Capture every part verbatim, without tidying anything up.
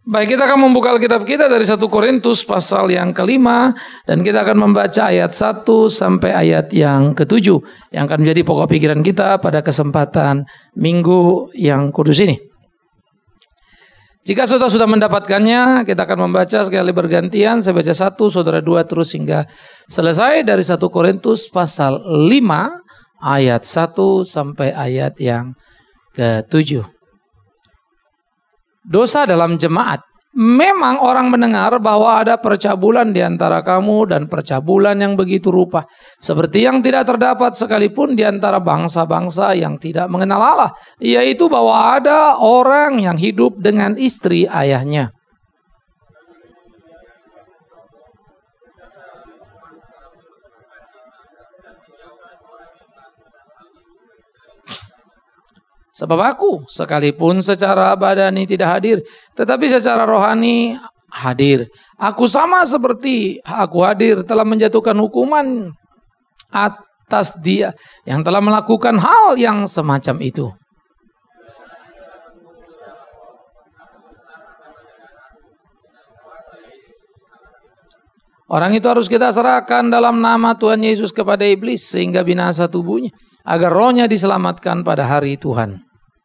Baik, kita akan membuka Alkitab kita dari satu Korintus pasal yang kelima. Dan kita akan membaca ayat satu sampai ayat yang ketujuh, yang akan menjadi pokok pikiran kita pada kesempatan minggu yang kudus ini. Jika saudara sudah mendapatkannya, kita akan membaca sekali bergantian. Saya baca satu, saudara dua, terus hingga selesai dari satu Korintus pasal lima ayat satu sampai ayat yang ketujuh. Dosa dalam jemaat. Memang orang mendengar bahwa ada percabulan di antara kamu dan percabulan yang begitu rupa, seperti yang tidak terdapat sekalipun di antara bangsa-bangsa yang tidak mengenal Allah, yaitu bahwa ada orang yang hidup dengan istri ayahnya. Sebab aku sekalipun secara badani tidak hadir, tetapi secara rohani hadir. Aku sama seperti aku hadir telah menjatuhkan hukuman atas dia yang telah melakukan hal yang semacam itu. Orang itu harus kita serahkan dalam nama Tuhan Yesus kepada iblis sehingga binasa tubuhnya, agar rohnya diselamatkan pada hari Tuhan.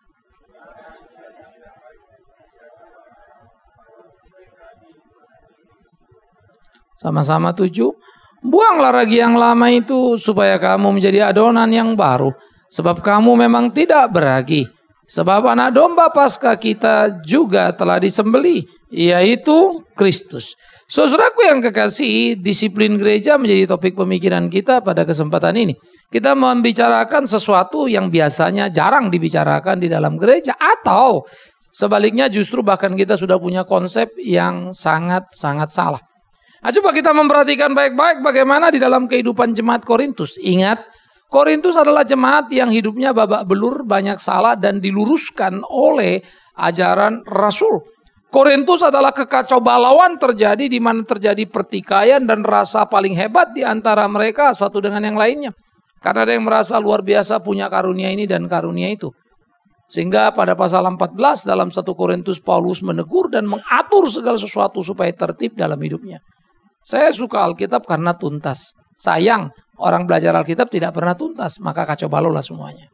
Sama-sama tujuh. Buanglah ragi yang lama itu supaya kamu menjadi adonan yang baru. Sebab kamu memang tidak beragi. Sebab anak domba Paskah kita juga telah disembelih, yaitu Kristus. Saudaraku yang kekasih, disiplin gereja menjadi topik pemikiran kita pada kesempatan ini. Kita membicarakan sesuatu yang biasanya jarang dibicarakan di dalam gereja, atau sebaliknya justru bahkan kita sudah punya konsep yang sangat-sangat salah. Nah, coba kita memperhatikan baik-baik bagaimana di dalam kehidupan jemaat Korintus. Ingat, Korintus adalah jemaat yang hidupnya babak belur, banyak salah dan diluruskan oleh ajaran Rasul. Korintus adalah kekacau balauan terjadi di mana terjadi pertikaian dan rasa paling hebat di antara mereka satu dengan yang lainnya. Karena ada yang merasa luar biasa punya karunia ini dan karunia itu. Sehingga pada pasal empat belas dalam satu Korintus Paulus menegur dan mengatur segala sesuatu supaya tertib dalam hidupnya. Saya suka Alkitab karena tuntas. Sayang, orang belajar Alkitab tidak pernah tuntas, maka kacau balau lah semuanya.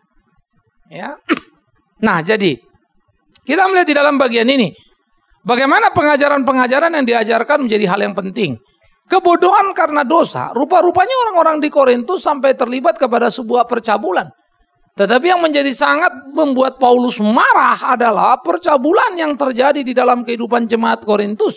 Ya. Nah, jadi kita melihat di dalam bagian ini bagaimana pengajaran-pengajaran yang diajarkan menjadi hal yang penting. Kebodohan karena dosa, rupa-rupanya orang-orang di Korintus sampai terlibat kepada sebuah percabulan. Tetapi yang menjadi sangat membuat Paulus marah adalah percabulan yang terjadi di dalam kehidupan jemaat Korintus.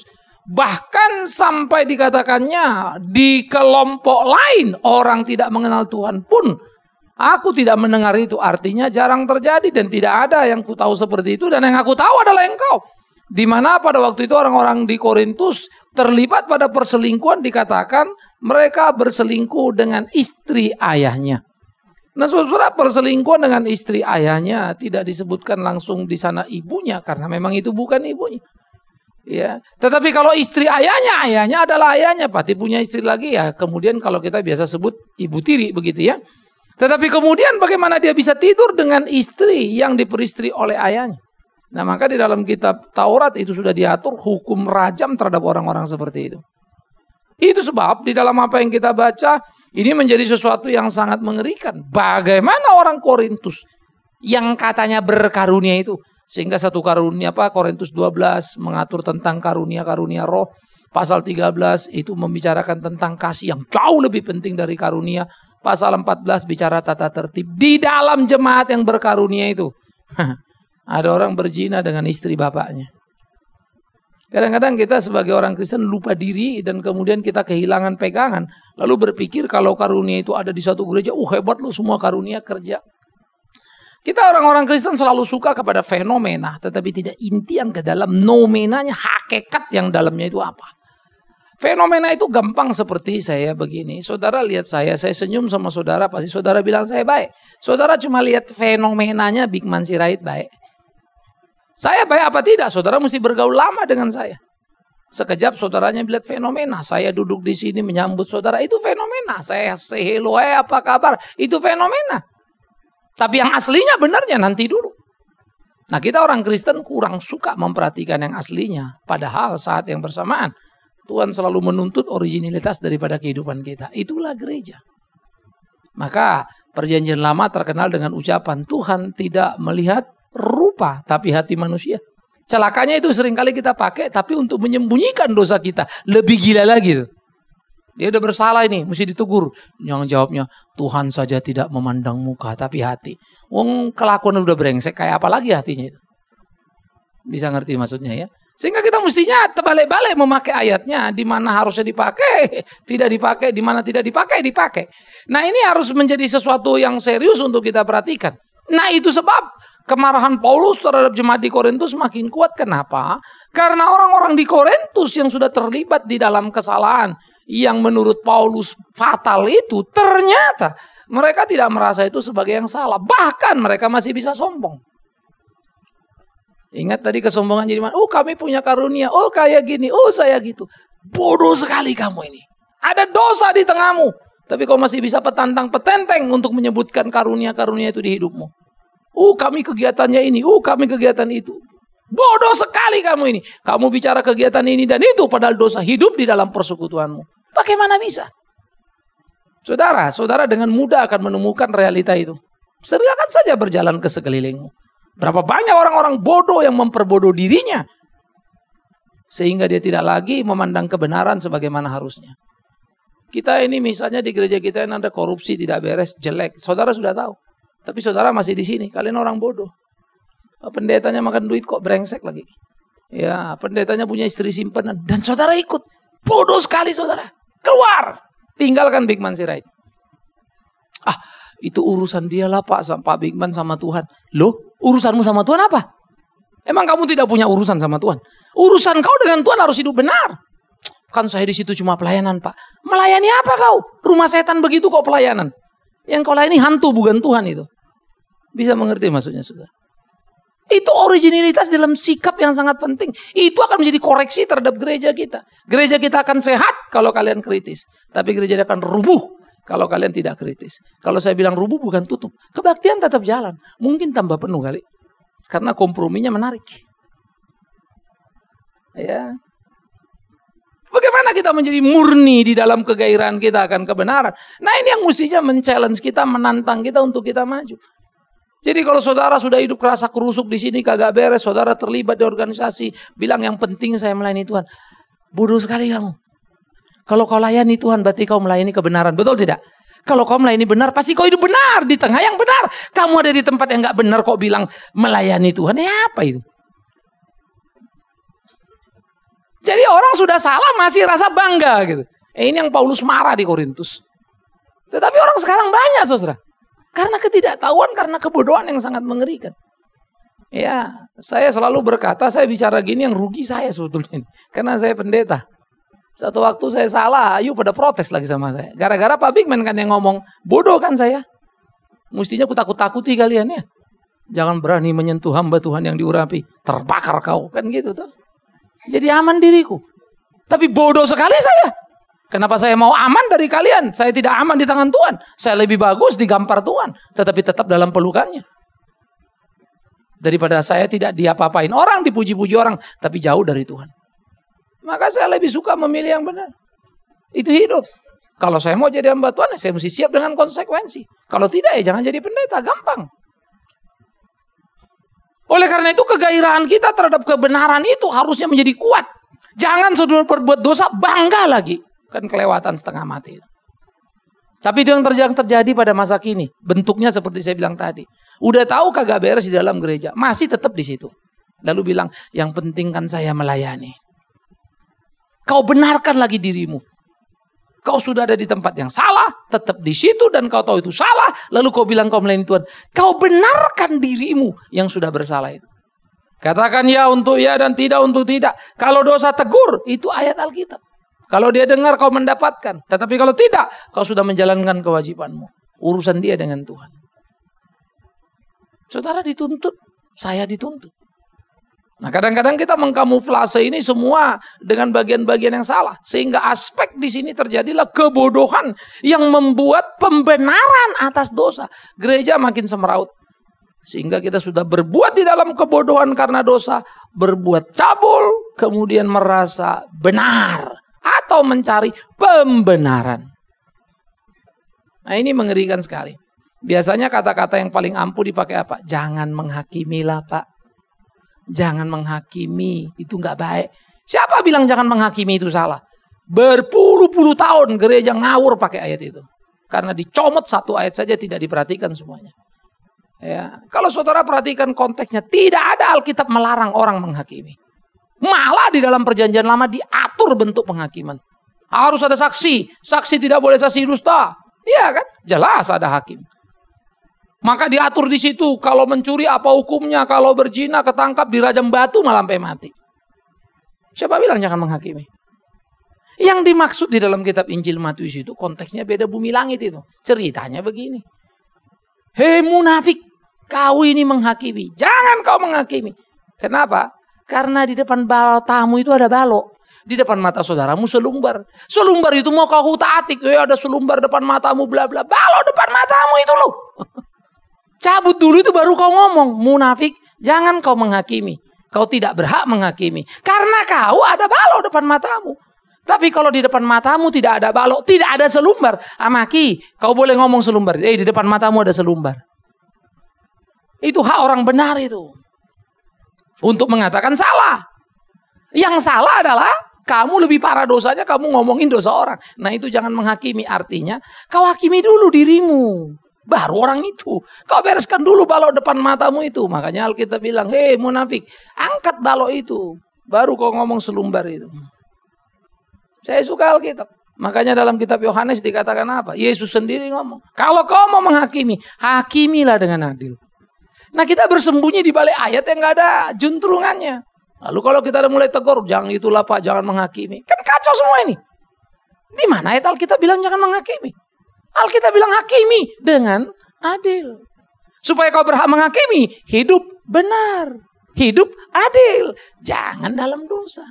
Bahkan sampai dikatakannya di kelompok lain orang tidak mengenal Tuhan pun aku tidak mendengar itu. Artinya jarang terjadi dan tidak ada yang ku tahu seperti itu, dan yang aku tahu adalah engkau. Di mana pada waktu itu orang-orang di Korintus terlibat pada perselingkuhan, dikatakan mereka berselingkuh dengan istri ayahnya. Nah, saudara, perselingkuhan dengan istri ayahnya tidak disebutkan langsung di sana ibunya karena memang itu bukan ibunya. Ya, tetapi kalau istri ayahnya, ayahnya adalah ayahnya, pasti punya istri lagi ya. Kemudian kalau kita biasa sebut ibu tiri begitu ya. Tetapi kemudian bagaimana dia bisa tidur dengan istri yang diperistri oleh ayahnya? Nah, maka di dalam kitab Taurat itu sudah diatur hukum rajam terhadap orang-orang seperti itu. Itu sebab di dalam apa yang kita baca ini menjadi sesuatu yang sangat mengerikan. Bagaimana orang Korintus yang katanya berkarunia itu, sehingga satu karunia apa Korintus dua belas mengatur tentang karunia-karunia roh. Pasal tiga belas itu membicarakan tentang kasih yang jauh lebih penting dari karunia. Pasal empat belas bicara tata tertib. Di dalam jemaat yang berkarunia itu ada orang berzina dengan istri bapaknya. Kadang-kadang kita sebagai orang Kristen lupa diri dan kemudian kita kehilangan pegangan. Lalu berpikir kalau karunia itu ada di satu gereja, oh hebat loh semua karunia kerja. Kita orang-orang Kristen selalu suka kepada fenomena, tetapi tidak inti yang ke dalam nomenanya, hakikat yang dalamnya itu apa. Fenomena itu gampang seperti saya begini. Saudara lihat saya, saya senyum sama saudara, pasti saudara bilang saya baik. Saudara cuma lihat fenomenanya Big Man Sirait baik. Saya baik apa tidak? Saudara mesti bergaul lama dengan saya. Sekejap saudaranya lihat fenomena. Saya duduk di sini menyambut saudara, itu fenomena. Saya say hello, hey, apa kabar? Itu fenomena. Tapi yang aslinya benarnya nanti dulu. Nah, kita orang Kristen kurang suka memperhatikan yang aslinya. Padahal saat yang bersamaan, Tuhan selalu menuntut originalitas daripada kehidupan kita. Itulah gereja. Maka perjanjian lama terkenal dengan ucapan, Tuhan tidak melihat rupa, tapi hati manusia. Celakanya itu seringkali kita pakai, tapi untuk menyembunyikan dosa kita. Lebih gila lagi tuh. Dia udah bersalah ini, mesti ditegur. Yang jawabnya, Tuhan saja tidak memandang muka, tapi hati. Wong kelakuan udah brengsek, kayak apa lagi hatinya itu? Bisa ngerti maksudnya ya? Sehingga kita mestinya terbalik-balik memakai ayatnya, di mana harusnya dipakai, tidak dipakai, di mana tidak dipakai, dipakai. Nah, ini harus menjadi sesuatu yang serius untuk kita perhatikan. Nah, itu sebab kemarahan Paulus terhadap jemaat di Korintus makin kuat. Kenapa? Karena orang-orang di Korintus yang sudah terlibat di dalam kesalahan yang menurut Paulus fatal itu, ternyata mereka tidak merasa itu sebagai yang salah. Bahkan mereka masih bisa sombong. Ingat tadi kesombongan jadi mana? Oh, kami punya karunia. Oh, kayak gini. Oh, saya gitu. Bodoh sekali kamu ini. Ada dosa di tengahmu. Tapi kau masih bisa petantang petenteng untuk menyebutkan karunia-karunia itu di hidupmu. Oh, kami kegiatannya ini. Oh, kami kegiatan itu. Bodoh sekali kamu ini. Kamu bicara kegiatan ini dan itu, padahal dosa hidup di dalam persekutuanmu. Bagaimana bisa? Saudara, saudara dengan mudah akan menemukan realita itu. Silakan saja berjalan ke sekelilingmu. Berapa banyak orang-orang bodoh yang memperbodoh dirinya. Sehingga dia tidak lagi memandang kebenaran sebagaimana harusnya. Kita ini misalnya di gereja kita yang ada korupsi, tidak beres, jelek. Saudara sudah tahu. Tapi saudara masih di sini. Kalian orang bodoh. Pendetanya makan duit kok brengsek lagi. Ya, pendetanya punya istri simpanan. Dan saudara ikut. Bodoh sekali saudara. Keluar. Tinggalkan Big Man Sirait. Ah, itu urusan dia lah Pak. Pak Big Man sama Tuhan. Loh, urusanmu sama Tuhan apa? Emang kamu tidak punya urusan sama Tuhan? Urusan kau dengan Tuhan harus hidup benar. Kan saya di situ cuma pelayanan Pak. Melayani apa kau? Rumah setan begitu kok pelayanan. Yang kau layani hantu bukan Tuhan itu. Bisa mengerti maksudnya sudah? Itu originalitas dalam sikap yang sangat penting. Itu akan menjadi koreksi terhadap gereja kita. Gereja kita akan sehat kalau kalian kritis. Tapi gereja akan rubuh kalau kalian tidak kritis. Kalau saya bilang rubuh bukan tutup. Kebaktian tetap jalan. Mungkin tambah penuh kali. Karena komprominya menarik. Ya. Bagaimana kita menjadi murni di dalam kegairahan kita akan kebenaran. Nah, ini yang mestinya men-challenge kita, menantang kita untuk kita maju. Jadi kalau saudara sudah hidup kerasa kerusuk di sini kagak beres, saudara terlibat di organisasi, bilang yang penting saya melayani Tuhan. Bodoh sekali kamu. Kalau kau layani Tuhan berarti kau melayani kebenaran, betul tidak? Kalau kau melayani benar pasti kau hidup benar di tengah yang benar. Kamu ada di tempat yang nggak benar kok bilang melayani Tuhan, ya apa itu? Jadi orang sudah salah masih rasa bangga gitu. Eh, ini yang Paulus marah di Korintus. Tetapi orang sekarang banyak saudara. Karena ketidaktahuan, karena kebodohan yang sangat mengerikan. Ya, saya selalu berkata, saya bicara gini yang rugi saya sebetulnya. Karena saya pendeta. Satu waktu saya salah, ayo pada protes lagi sama saya. Gara-gara Pak Big Man kan yang ngomong, bodoh kan saya. Mestinya ku takut-takuti kalian ya. Jangan berani menyentuh hamba Tuhan yang diurapi. Terbakar kau, kan gitu tuh. Jadi aman diriku. Tapi bodoh sekali saya. Kenapa saya mau aman dari kalian? Saya tidak aman di tangan Tuhan. Saya lebih bagus digampar Tuhan. Tetapi tetap dalam pelukannya. Daripada saya tidak diapa-apain orang, dipuji-puji orang. Tapi jauh dari Tuhan. Maka saya lebih suka memilih yang benar. Itu hidup. Kalau saya mau jadi hamba Tuhan, saya mesti siap dengan konsekuensi. Kalau tidak, ya jangan jadi pendeta. Gampang. Oleh karena itu, kegairahan kita terhadap kebenaran itu harusnya menjadi kuat. Jangan saudara berbuat dosa, bangga lagi. Kan kelewatan setengah mati. Tapi itu yang terjadi pada masa kini. Bentuknya seperti saya bilang tadi. Udah tahu kagak beres di dalam gereja. Masih tetap di situ. Lalu bilang, yang penting kan saya melayani. Kau benarkan lagi dirimu. Kau sudah ada di tempat yang salah. Tetap di situ dan kau tahu itu salah. Lalu kau bilang kau melayani Tuhan. Kau benarkan dirimu yang sudah bersalah itu. Katakan ya untuk ya dan tidak untuk tidak. Kalau dosa tegur, itu ayat Alkitab. Kalau dia dengar kau mendapatkan. Tetapi kalau tidak, kau sudah menjalankan kewajibanmu. Urusan dia dengan Tuhan. Saudara dituntut, saya dituntut. Nah kadang-kadang kita mengkamuflase ini semua dengan bagian-bagian yang salah. Sehingga aspek di sini terjadilah kebodohan yang membuat pembenaran atas dosa. Gereja makin semeraut. Sehingga kita sudah berbuat di dalam kebodohan karena dosa, berbuat cabul, kemudian merasa benar atau mencari pembenaran. Nah, ini mengerikan sekali. Biasanya kata-kata yang paling ampuh dipakai apa? Jangan menghakimi lah, Pak. Jangan menghakimi, itu nggak baik. Siapa bilang jangan menghakimi itu salah? Berpuluh-puluh tahun gereja ngawur pakai ayat itu. Karena dicomot satu ayat saja tidak diperhatikan semuanya. Ya, kalau saudara perhatikan konteksnya, tidak ada Alkitab melarang orang menghakimi. Malah di dalam perjanjian lama diatur bentuk penghakiman. Harus ada saksi, saksi tidak boleh saksi dusta. Iya kan? Jelas ada hakim. Maka diatur di situ, kalau mencuri apa hukumnya, kalau berzina ketangkap dirajam batu malah sampai mati. Siapa bilang jangan menghakimi? Yang dimaksud di dalam kitab Injil Matius itu konteksnya beda bumi langit itu. Ceritanya begini. Hei munafik, kau ini menghakimi. Jangan kau menghakimi. Kenapa? Karena di depan matamu itu ada balok. Di depan mata saudaramu selumbar. Selumbar itu mau kau utak-atik. Eh ada selumbar depan matamu bla bla. Balok depan matamu itu loh. Cabut dulu itu baru kau ngomong. Munafik, jangan kau menghakimi. Kau tidak berhak menghakimi. Karena kau ada balok depan matamu. Tapi kalau di depan matamu tidak ada balok, tidak ada selumbar. Amaki, kau boleh ngomong selumbar. Eh, di depan matamu ada selumbar. Itu hak orang benar itu. Untuk mengatakan salah. Yang salah adalah kamu lebih parah dosanya, kamu ngomongin dosa orang. Nah itu jangan menghakimi. Artinya, kau hakimi dulu dirimu. Baru orang itu. Kau bereskan dulu balok depan matamu itu. Makanya Alkitab bilang, hei munafik, angkat balok itu. Baru kau ngomong selumbar itu. Saya suka Alkitab. Makanya dalam kitab Yohanes dikatakan apa? Yesus sendiri ngomong. Kalau kau mau menghakimi, hakimilah dengan adil. Nah kita bersembunyi di balik ayat yang gak ada juntrungannya. Lalu kalau kita udah mulai tegur, jangan itulah Pak, jangan menghakimi. Kan kacau semua ini. Di mana ayat Alkitab bilang jangan menghakimi? Alkitab bilang hakimi dengan adil. Supaya kau berhak menghakimi, hidup benar. Hidup adil. Jangan dalam dosa.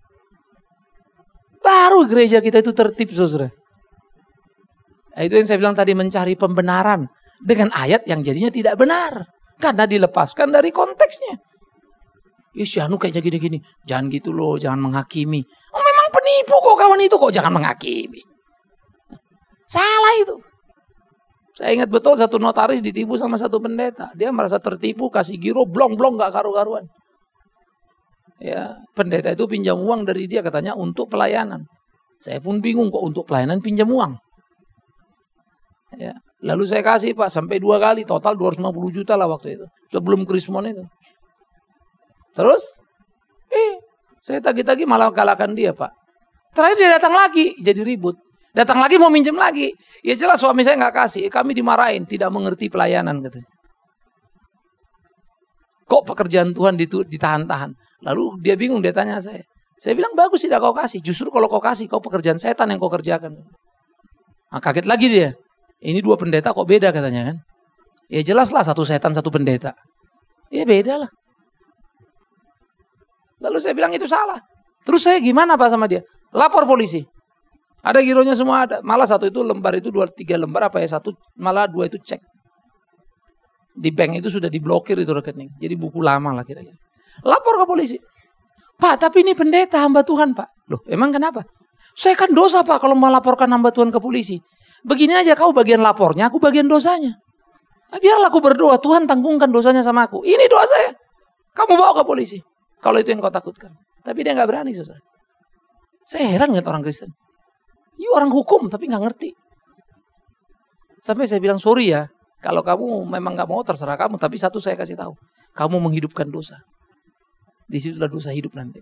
Baru gereja kita itu tertib, saudara. Nah, itu yang saya bilang tadi, mencari pembenaran dengan ayat yang jadinya tidak benar. Karena dilepaskan dari konteksnya. Ya si Anu kayaknya gini-gini. Jangan gitu loh, jangan menghakimi. Oh, memang penipu kok kawan itu, kok jangan menghakimi. Salah itu. Saya ingat betul satu notaris ditipu sama satu pendeta. Dia merasa tertipu, kasih giro, blong-blong gak karu-karuan. Ya, pendeta itu pinjam uang dari dia katanya untuk pelayanan. Saya pun bingung kok untuk pelayanan pinjam uang. Ya, lalu saya kasih Pak sampai dua kali, total dua ratus lima puluh juta lah waktu itu. Sebelum Krismon itu. Terus, eh, saya tagih-tagih malah kalahkan dia Pak. Terakhir dia datang lagi, jadi ribut. Datang lagi mau minjem lagi. Ya jelas suami saya nggak kasih, eh, kami dimarahin, tidak mengerti pelayanan katanya. Kok pekerjaan Tuhan ditahan-tahan? Lalu dia bingung, dia tanya saya. Saya bilang bagus tidak kau kasih. Justru kalau kau kasih, kau pekerjaan setan yang kau kerjakan. Nah, kaget lagi dia. Ini dua pendeta kok beda katanya kan. Ya jelas lah satu setan satu pendeta. Ya beda lah. Lalu saya bilang itu salah. Terus saya gimana Pak sama dia? Lapor polisi. Ada gironya semua ada. Malah satu itu lembar itu dua tiga lembar apa ya satu. Malah dua itu cek. Di bank itu sudah diblokir itu rekening. Jadi buku lama lah kira-kira. Lapor ke polisi. Pak, tapi ini pendeta hamba Tuhan, Pak. Loh, emang kenapa? Saya kan dosa, Pak, kalau melaporkan hamba Tuhan ke polisi. Begini aja, kau bagian lapornya, aku bagian dosanya. Nah, biarlah aku berdoa, Tuhan tanggungkan dosanya sama aku. Ini doa saya. Kamu bawa ke polisi. Kalau itu yang kau takutkan. Tapi dia nggak berani, saudara. Saya heran lihat orang Kristen. You orang hukum, tapi nggak ngerti. Sampai saya bilang, sorry ya. Kalau kamu memang nggak mau, terserah kamu. Tapi satu saya kasih tahu. Kamu menghidupkan dosa. Disitulah dosa hidup nanti.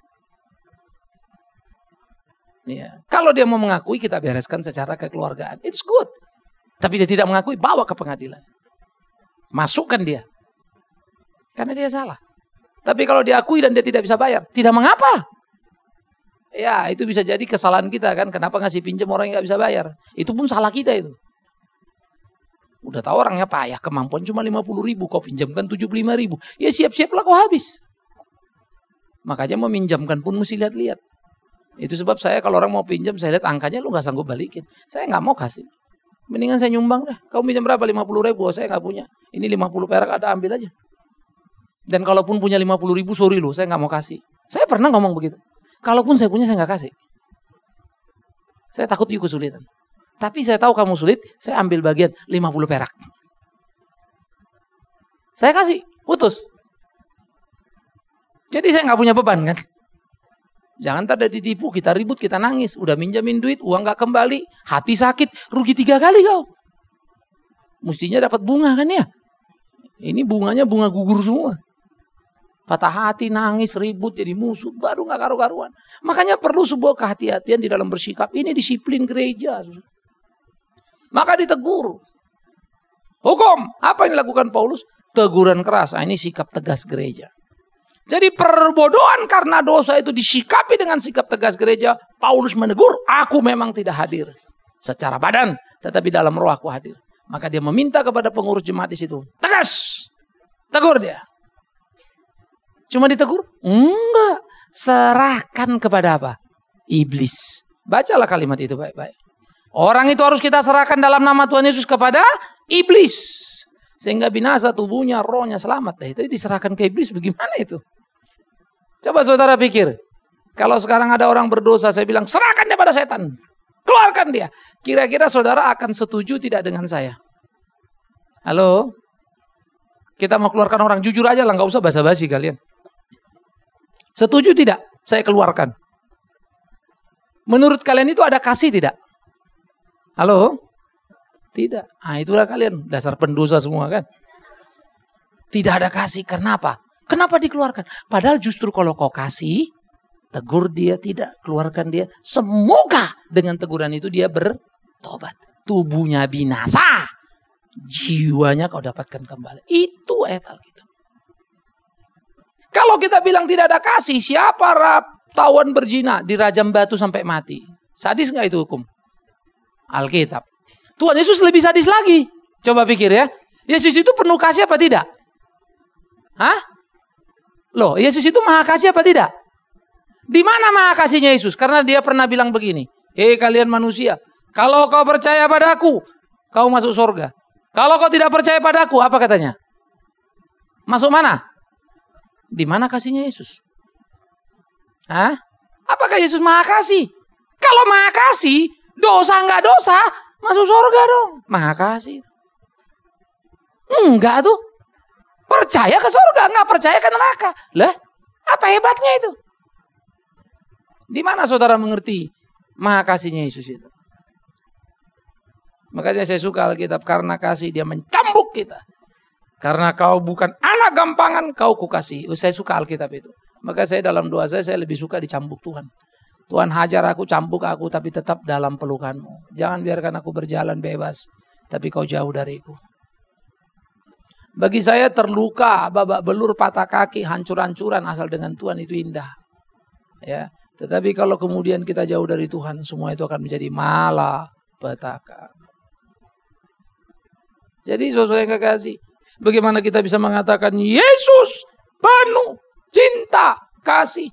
Ya. Kalau dia mau mengakui, kita bereskan secara kekeluargaan. It's good. Tapi dia tidak mengakui, bawa ke pengadilan. Masukkan dia. Karena dia salah. Tapi kalau diakui dan dia tidak bisa bayar, tidak mengapa. Ya, itu bisa jadi kesalahan kita kan. Kenapa ngasih pinjam orang yang gak bisa bayar? Itu pun salah kita itu. Udah tahu orangnya payah, kemampuan cuma lima puluh ribu, kau pinjamkan tujuh puluh lima ribu. Ya siap-siaplah kau habis. Makanya meminjamkan pun mesti lihat-lihat. Itu sebab saya kalau orang mau pinjam, saya lihat angkanya lu gak sanggup balikin. Saya gak mau kasih. Mendingan saya nyumbang dah. Kamu pinjam berapa? lima puluh ribu. Oh, saya nggak punya. Ini lima puluh perak ada, ambil aja. Dan kalaupun punya lima puluh ribu, sorry loh, saya nggak mau kasih. Saya pernah ngomong begitu. Kalaupun saya punya, saya nggak kasih. Saya takut you kesulitan. Tapi saya tahu kamu sulit, saya ambil bagian lima puluh perak. Saya kasih, putus. Jadi saya nggak punya beban kan. Jangan tak ada ditipu, kita ribut, kita nangis. Udah minjamin duit, uang nggak kembali. Hati sakit, rugi tiga kali kau. Mestinya dapat bunga kan ya. Ini bunganya bunga gugur semua. Patah hati, nangis, ribut, jadi musuh. Baru gak karu-karuan. Makanya perlu sebuah kehati-hatian di dalam bersikap. Ini disiplin gereja. Maka ditegur. Hukum. Apa yang dilakukan Paulus? Teguran keras. Nah, ini sikap tegas gereja. Jadi perbodohan karena dosa itu disikapi dengan sikap tegas gereja. Paulus menegur. Aku memang tidak hadir. Secara badan. Tetapi dalam roh aku hadir. Maka dia meminta kepada pengurus jemaat di situ. Tegas. Tegur dia. Cuma ditegur? Enggak. Serahkan kepada apa? Iblis. Bacalah kalimat itu baik-baik. Orang itu harus kita serahkan dalam nama Tuhan Yesus kepada iblis. Sehingga binasa tubuhnya, rohnya selamat. Nah, itu diserahkan ke iblis. Bagaimana itu? Coba saudara pikir. Kalau sekarang ada orang berdosa, saya bilang serahkan dia pada setan. Keluarkan dia. Kira-kira saudara akan setuju tidak dengan saya? Halo? Kita mau keluarkan orang. Jujur aja lah. Gak usah basa-basi kalian. Setuju tidak? Saya keluarkan. Menurut kalian itu ada kasih tidak? Halo? Tidak. Ah, itulah kalian. Dasar pendosa semua kan. Tidak ada kasih. Kenapa? Kenapa dikeluarkan? Padahal justru kalau kau kasih, tegur dia tidak. Keluarkan dia. Semoga dengan teguran itu dia bertobat. Tubuhnya binasa. Jiwanya kau dapatkan kembali. Itu ayat Alkitab. Kalau kita bilang tidak ada kasih, siapa tawan berzina dirajam batu sampai mati? Sadis nggak itu hukum? Alkitab. Tuhan Yesus lebih sadis lagi. Coba pikir ya. Yesus itu penuh kasih apa tidak? Hah? Loh, Yesus itu maha kasih apa tidak? Di mana maha kasihnya Yesus? Karena dia pernah bilang begini. Hei kalian manusia, kalau kau percaya padaku, kau masuk surga. Kalau kau tidak percaya padaku, apa katanya? Masuk mana? Di mana kasihnya Yesus? Hah? Apakah Yesus maha kasih? Kalau maha kasih, dosa nggak dosa, masuk surga dong. Maha kasih. Enggak tuh. Percaya ke surga, nggak percaya ke neraka. Lah, apa hebatnya itu? Di mana saudara mengerti maha kasihnya Yesus itu? Makanya saya suka Alkitab, karena kasih dia mencambuk kita. Karena kau bukan anak gampangan, kau kukasih. Saya suka Alkitab itu. Maka saya dalam doa saya, saya lebih suka dicambuk Tuhan. Tuhan hajar aku, cambuk aku, tapi tetap dalam pelukanmu. Jangan biarkan aku berjalan bebas, tapi kau jauh dariku. Bagi saya terluka, babak belur, patah kaki, hancur-hancuran asal dengan Tuhan itu indah. Ya, tetapi kalau kemudian kita jauh dari Tuhan, semua itu akan menjadi malapetaka. Jadi saudara yang kekasih, bagaimana kita bisa mengatakan Yesus penuh cinta kasih?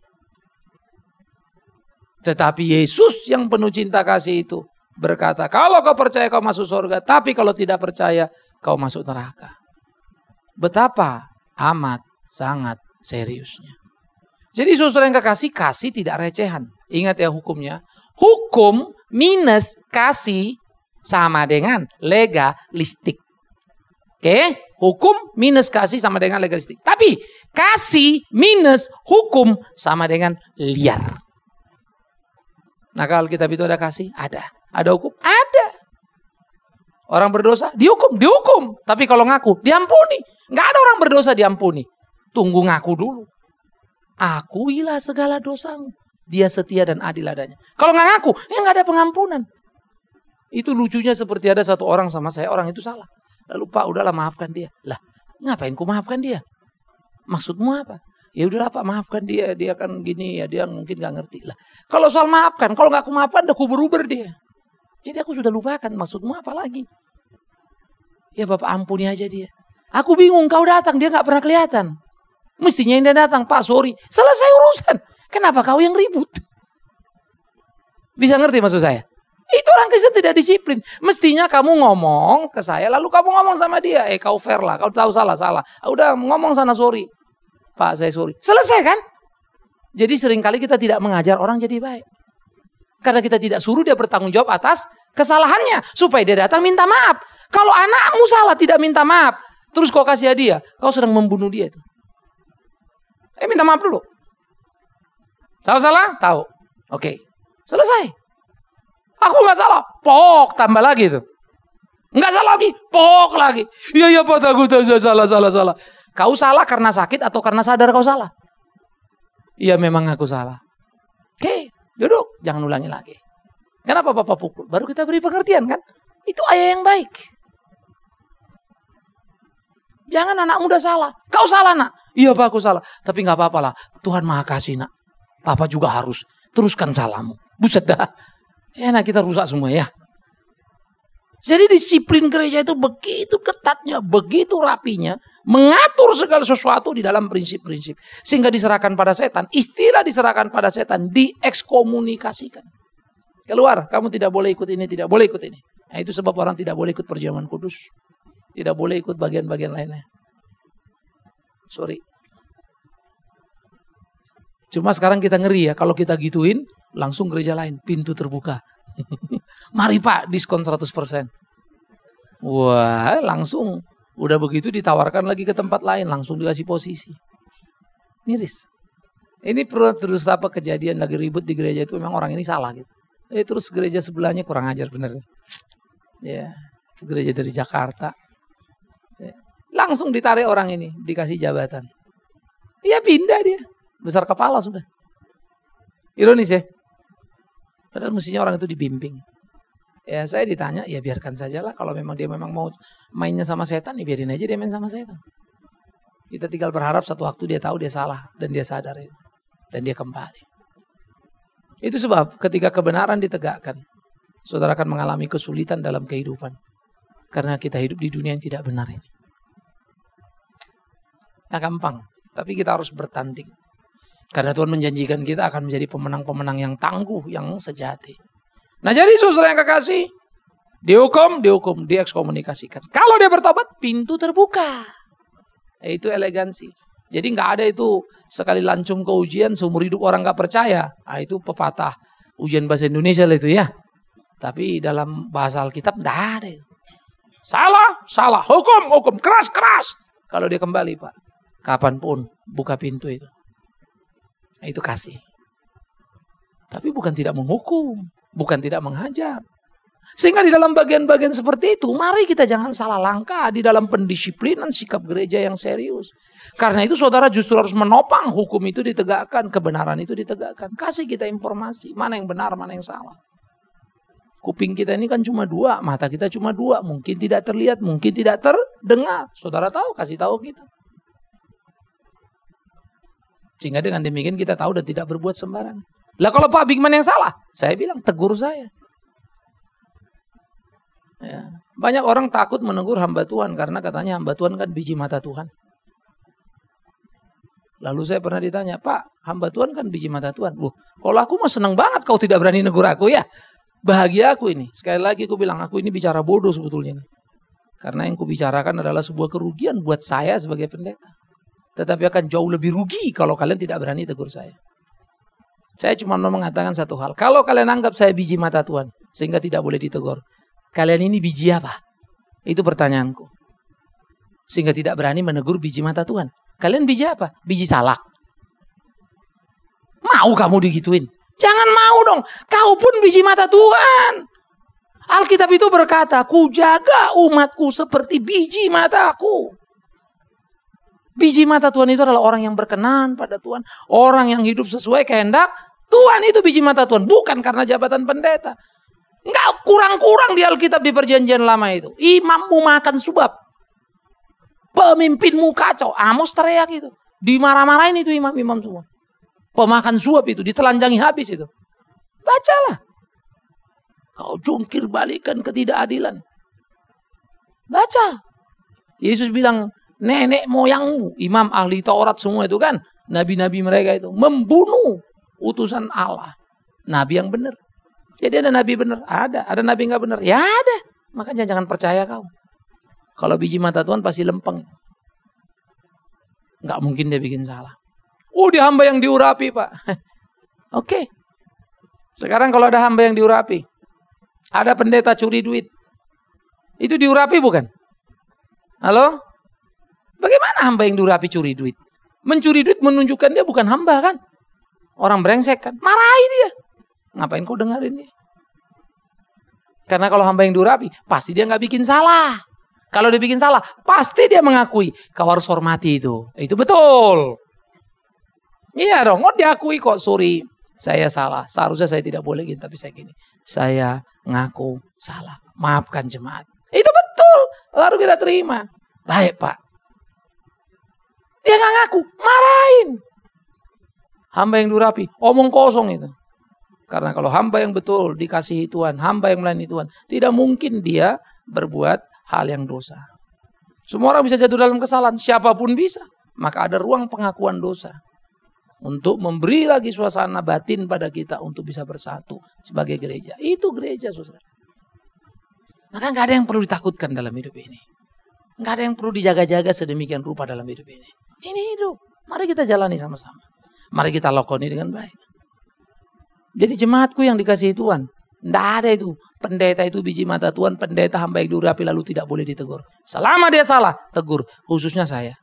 Tetapi Yesus yang penuh cinta kasih itu berkata, kalau kau percaya kau masuk surga, tapi kalau tidak percaya kau masuk neraka. Betapa amat sangat seriusnya. Jadi saudara yang kekasih, kasih tidak recehan. Ingat ya hukumnya. Hukum minus kasih sama dengan legalistik. Oke, hukum minus kasih sama dengan legalistik. Tapi kasih minus hukum sama dengan liar. Nah, kalau Alkitab itu ada kasih? Ada. Ada hukum? Ada. Orang berdosa? Dihukum? Dihukum. Tapi kalau ngaku? Diampuni. Nggak ada orang berdosa diampuni. Tunggu ngaku dulu. Akuilah segala dosamu. Dia setia dan adil adanya. Kalau nggak ngaku, ya nggak ada pengampunan. Itu lucunya seperti ada satu orang sama saya, orang itu salah. Lalu Pak, udahlah maafkan dia. Lah, ngapain ku maafkan dia? Maksudmu apa? Ya udahlah Pak, maafkan dia. Dia kan gini ya, dia mungkin nggak ngerti lah. Kalau soal maafkan, kalau nggak aku maafkan, dah kuber-uber dia. Jadi aku sudah lupakan. Maksudmu apa lagi? Ya Bapak ampuni aja dia. Aku bingung, kau datang, dia nggak pernah kelihatan. Mestinya yang dia datang, Pak sorry. Selesai urusan. Kenapa kau yang ribut? Bisa ngerti maksud saya? Itu orang Kristen tidak disiplin. Mestinya kamu ngomong ke saya, lalu kamu ngomong sama dia. Eh kau fair lah, kau tahu salah-salah. Udah ngomong sana sorry. Pak saya sorry. Selesai kan? Jadi seringkali kita tidak mengajar orang jadi baik. Karena kita tidak suruh dia bertanggung jawab atas kesalahannya. Supaya dia datang minta maaf. Kalau anakmu salah tidak minta maaf. Terus kau kasih hadiah. Kau sedang membunuh dia itu. Eh minta maaf dulu. Tahu salah? Tahu. Oke. Selesai. Aku nggak salah, pok tambah lagi tuh, nggak salah lagi, pok lagi. Iya iya Pak, aku salah salah salah. Kau salah karena sakit atau karena sadar kau salah? Iya memang aku salah. Oke, duduk, jangan ulangi lagi. Kenapa Bapak pukul? Baru kita beri pengertian kan? Itu ayah yang baik. Jangan anak muda salah, kau salah nak. Iya Pak aku salah, tapi nggak apa-apa lah. Tuhan Maha Kasih nak. Papa juga harus teruskan salahmu. Buset dah. Enak kita rusak semua ya. Jadi disiplin gereja itu begitu ketatnya, begitu rapinya, mengatur segala sesuatu di dalam prinsip-prinsip. Sehingga diserahkan pada setan, istilah diserahkan pada setan, diekskomunikasikan. Keluar, kamu tidak boleh ikut ini, tidak boleh ikut ini. Nah, itu sebab orang tidak boleh ikut perjamuan kudus. Tidak boleh ikut bagian-bagian lainnya. Sorry. Cuma sekarang kita ngeri ya, kalau kita gituin, langsung gereja lain, pintu terbuka. Mari Pak, diskon seratus persen. Wah, langsung. Udah begitu ditawarkan lagi ke tempat lain, langsung dikasih posisi. Miris. Ini perlu terus apa kejadian lagi ribut di gereja itu, memang orang ini salah gitu. Eh terus gereja sebelahnya kurang ajar bener. Ya, itu gereja dari Jakarta. Ya. Langsung ditarik orang ini, dikasih jabatan. Ya pindah dia. Besar kepala sudah. Ironis ya. Padahal mestinya orang itu dibimbing. Ya saya ditanya, ya biarkan sajalah. Kalau memang dia memang mau mainnya sama setan, ya biarin aja dia main sama setan. Kita tinggal berharap satu waktu dia tahu dia salah. Dan dia sadar itu. Dan dia kembali. Itu sebab ketika kebenaran ditegakkan, saudara akan mengalami kesulitan dalam kehidupan. Karena kita hidup di dunia yang tidak benar ini. Nah gampang. Tapi kita harus bertanding. Karena Tuhan menjanjikan kita akan menjadi pemenang-pemenang yang tangguh, yang sejati. Nah jadi saudara yang kekasih, dihukum, dihukum, diekskomunikasikan. Kalau dia bertobat, pintu terbuka. Itu elegansi. Jadi nggak ada itu sekali lancung ke ujian, seumur hidup orang nggak percaya. Nah, itu pepatah ujian bahasa Indonesia lah itu ya. Tapi dalam bahasa Alkitab nggak ada itu. Salah, salah, hukum, hukum, keras, keras. Kalau dia kembali Pak, kapanpun buka pintu itu. Itu kasih. Tapi bukan tidak menghukum. Bukan tidak menghajar. Sehingga di dalam bagian-bagian seperti itu, mari kita jangan salah langkah di dalam pendisiplinan sikap gereja yang serius. Karena itu saudara justru harus menopang hukum itu ditegakkan. Kebenaran itu ditegakkan. Kasih kita informasi. Mana yang benar, mana yang salah. Kuping kita ini kan cuma dua. Mata kita cuma dua. Mungkin tidak terlihat, mungkin tidak terdengar. Saudara tahu, kasih tahu kita. Sehingga dengan demikian kita tahu dan tidak berbuat sembarangan. Lah kalau Pak Bigman yang salah, saya bilang tegur saya. Ya. Banyak orang takut menegur hamba Tuhan karena katanya hamba Tuhan kan biji mata Tuhan. Lalu saya pernah ditanya, Pak, hamba Tuhan kan biji mata Tuhan. Loh, kalau aku mah senang banget kau tidak berani negur aku ya. Bahagia aku ini. Sekali lagi aku bilang, aku ini bicara bodoh sebetulnya. Karena yang kubicarakan adalah sebuah kerugian buat saya sebagai pendeta. Tetapi akan jauh lebih rugi kalau kalian tidak berani tegur saya. Saya cuma mau mengatakan satu hal. Kalau kalian anggap saya biji mata Tuhan, sehingga tidak boleh ditegur. Kalian ini biji apa? Itu pertanyaanku. Sehingga tidak berani menegur biji mata Tuhan. Kalian biji apa? Biji salak. Mau kamu digituin? Jangan mau dong. Kau pun biji mata Tuhan. Alkitab itu berkata, ku jaga umatku seperti biji mataku. Biji mata Tuhan itu adalah orang yang berkenan pada Tuhan. Orang yang hidup sesuai kehendak Tuhan, itu biji mata Tuhan. Bukan karena jabatan pendeta. Enggak kurang-kurang di Alkitab di perjanjian lama itu. Imammu makan subab. Pemimpinmu kacau. Amos teriak itu. Dimarah-marahin itu imam-imam semua. Pemakan suap itu. Ditelanjangi habis itu. Bacalah. Kau jungkir balikan ketidakadilan. Baca. Yesus bilang, nenek moyangmu, imam ahli Taurat semua itu kan, nabi-nabi mereka itu membunuh utusan Allah, nabi yang benar. Jadi ada nabi benar? Ada. Ada nabi nggak benar? Ya ada. Makanya jangan percaya kau. Kalau biji mata Tuhan pasti lempeng. Nggak mungkin dia bikin salah. Oh, dia hamba yang diurapi, Pak. Oke. Okay. Sekarang kalau ada hamba yang diurapi, ada pendeta curi duit, itu diurapi bukan? Halo? Bagaimana hamba yang diurapi curi duit? Mencuri duit menunjukkan dia bukan hamba kan? Orang brengsek kan? Marahi dia. Ngapain kau dengerin dia? Karena kalau hamba yang diurapi, pasti dia nggak bikin salah. Kalau dia bikin salah, pasti dia mengakui. Kau harus hormati itu. Itu betul. Iya dong, oh diakui kok, sorry, saya salah. Seharusnya saya tidak boleh gini, tapi saya gini. Saya ngaku salah. Maafkan jemaat. Itu betul, baru kita terima. Baik Pak. Dia nggak ngaku, marahin. Hamba yang diurapi, omong kosong itu. Karena kalau hamba yang betul dikasihi Tuhan, hamba yang melayani Tuhan, tidak mungkin dia berbuat hal yang dosa. Semua orang bisa jatuh dalam kesalahan, siapapun bisa. Maka ada ruang pengakuan dosa. Untuk memberi lagi suasana batin pada kita untuk bisa bersatu sebagai gereja. Itu gereja, saudara. Maka nggak ada yang perlu ditakutkan dalam hidup ini. Nggak ada yang perlu dijaga-jaga sedemikian rupa dalam hidup ini. Ini hidup. Mari kita jalani sama-sama. Mari kita lakoni dengan baik. Jadi jemaatku yang dikasihi Tuhan, tidak ada itu. Pendeta itu biji mata Tuhan, pendeta hamba yang diurapi lalu tidak boleh ditegur. Selama dia salah, tegur. Khususnya saya.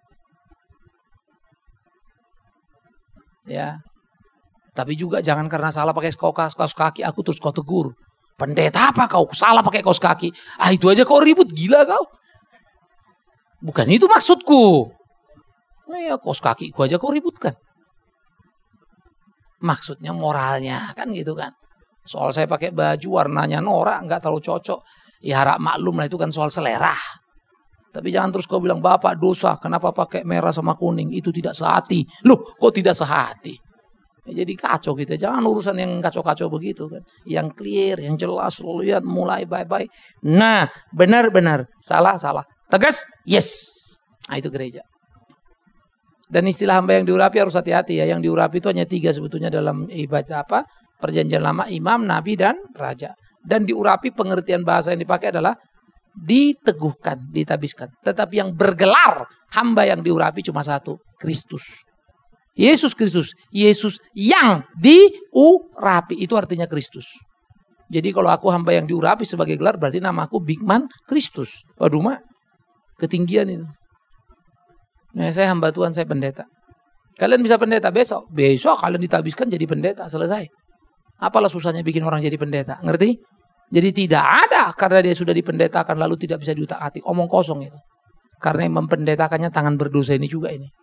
Ya. Tapi juga jangan karena salah pakai kaos, kaos kaki, aku terus kau tegur. Pendeta apa kau? Salah pakai kaos kaki. Ah itu aja kau ribut, gila kau. Bukan itu maksudku. Oh ya, kaos kaki gua aja kau ributkan. Maksudnya moralnya kan gitu kan. Soal saya pakai baju warnanya norak nggak terlalu cocok. Ya harap maklum lah, itu kan soal selera. Tapi jangan terus kau bilang bapak dosa. Kenapa pakai merah sama kuning? Itu tidak sehati. Loh kok tidak sehati? Ya, jadi kacau gitu. Jangan urusan yang kacau-kacau begitu kan. Yang clear, yang jelas. Lihat mulai baik-baik. Nah benar-benar salah-salah. Tegas? Yes. Nah itu gereja. Dan istilah hamba yang diurapi harus hati-hati ya. Yang diurapi itu hanya tiga sebetulnya dalam ibadah apa? Perjanjian lama, imam, nabi, dan raja. Dan diurapi pengertian bahasa yang dipakai adalah diteguhkan, ditabiskan. Tetapi yang bergelar hamba yang diurapi cuma satu. Kristus. Yesus Kristus. Yesus yang diurapi. Itu artinya Kristus. Jadi kalau aku hamba yang diurapi sebagai gelar berarti nama aku Bigman Kristus. Waduh mak. Ketinggian itu. Nah, saya hamba Tuhan, saya pendeta. Kalian bisa pendeta besok. Besok kalian ditabiskan jadi pendeta. Selesai. Apalah susahnya bikin orang jadi pendeta. Ngerti? Jadi tidak ada karena dia sudah dipendetakan lalu tidak bisa diutak-atik. Omong kosong itu. Karena yang mempendetakannya tangan berdosa ini juga ini.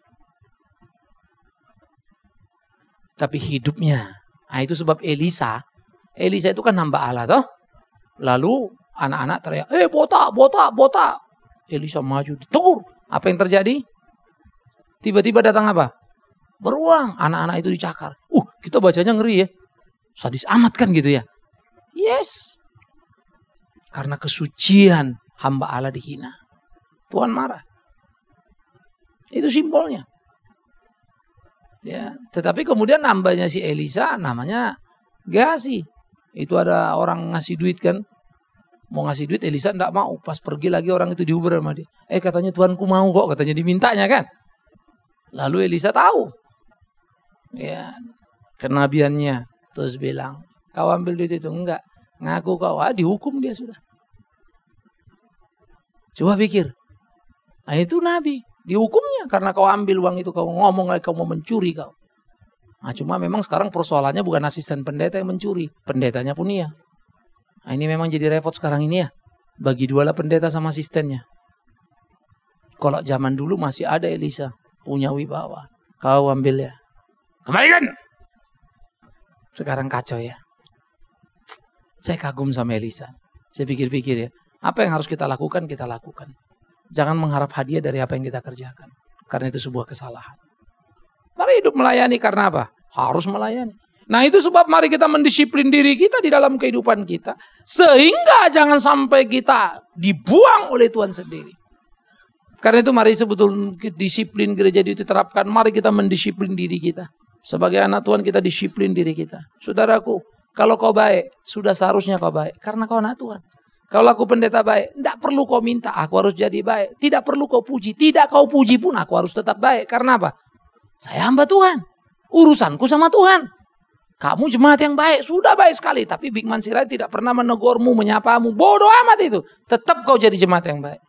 Tapi hidupnya. Nah itu sebab Elisa. Elisa itu kan hamba Allah toh. Lalu anak-anak teriak. Eh botak, botak, botak. Elisa maju ditegur. Apa yang terjadi? Tiba-tiba datang apa? Beruang. Anak-anak itu dicakar. Uh, kita bacanya ngeri ya. Sadis amat kan gitu ya. Yes. Karena kesucian hamba Allah dihina. Tuhan marah. Itu simbolnya. Ya, tetapi kemudian hambanya si Elisa namanya Gehazi. Itu ada orang ngasih duit kan. Mau ngasih duit Elisa enggak mau. Pas pergi lagi orang itu diuber sama dia. Eh katanya Tuanku mau kok. Katanya dimintanya kan. Lalu Elisa tahu. Ya, kenabiannya. Terus bilang, kau ambil duit itu. Enggak. Ngaku kau. Ah, dihukum dia sudah. Coba pikir. Nah itu nabi. Dihukumnya. Karena kau ambil uang itu. Kau ngomong lagi kau mau mencuri kau. Nah cuma memang sekarang persoalannya bukan asisten pendeta yang mencuri. Pendetanya pun iya. Nah ini memang jadi repot sekarang ini ya. Bagi dua lah pendeta sama asistennya. Kalau zaman dulu masih ada Elisa. Punya wibawa. Kau ambil ya. Kembalikan. Sekarang kacau ya. Saya kagum sama Elisa. Saya pikir-pikir ya. Apa yang harus kita lakukan, kita lakukan. Jangan mengharap hadiah dari apa yang kita kerjakan. Karena itu sebuah kesalahan. Mari hidup melayani karena apa? Harus melayani. Nah itu sebab mari kita mendisiplin diri kita di dalam kehidupan kita. Sehingga jangan sampai kita dibuang oleh Tuhan sendiri. Karena itu mari sebetulnya disiplin gereja diterapkan. Mari kita mendisiplin diri kita. Sebagai anak Tuhan kita disiplin diri kita. Saudaraku, Kalau kau baik, sudah seharusnya kau baik. Karena kau anak Tuhan. Kalau aku pendeta baik, tidak perlu kau minta, aku harus jadi baik. Tidak perlu kau puji, tidak kau puji pun aku harus tetap baik. Karena apa? Saya hamba Tuhan. Urusanku sama Tuhan. Kamu jemaat yang baik, sudah baik sekali. Tapi Bikman Sirait tidak pernah menegurmu, menyapamu. Bodoh amat itu. Tetap kau jadi jemaat yang baik.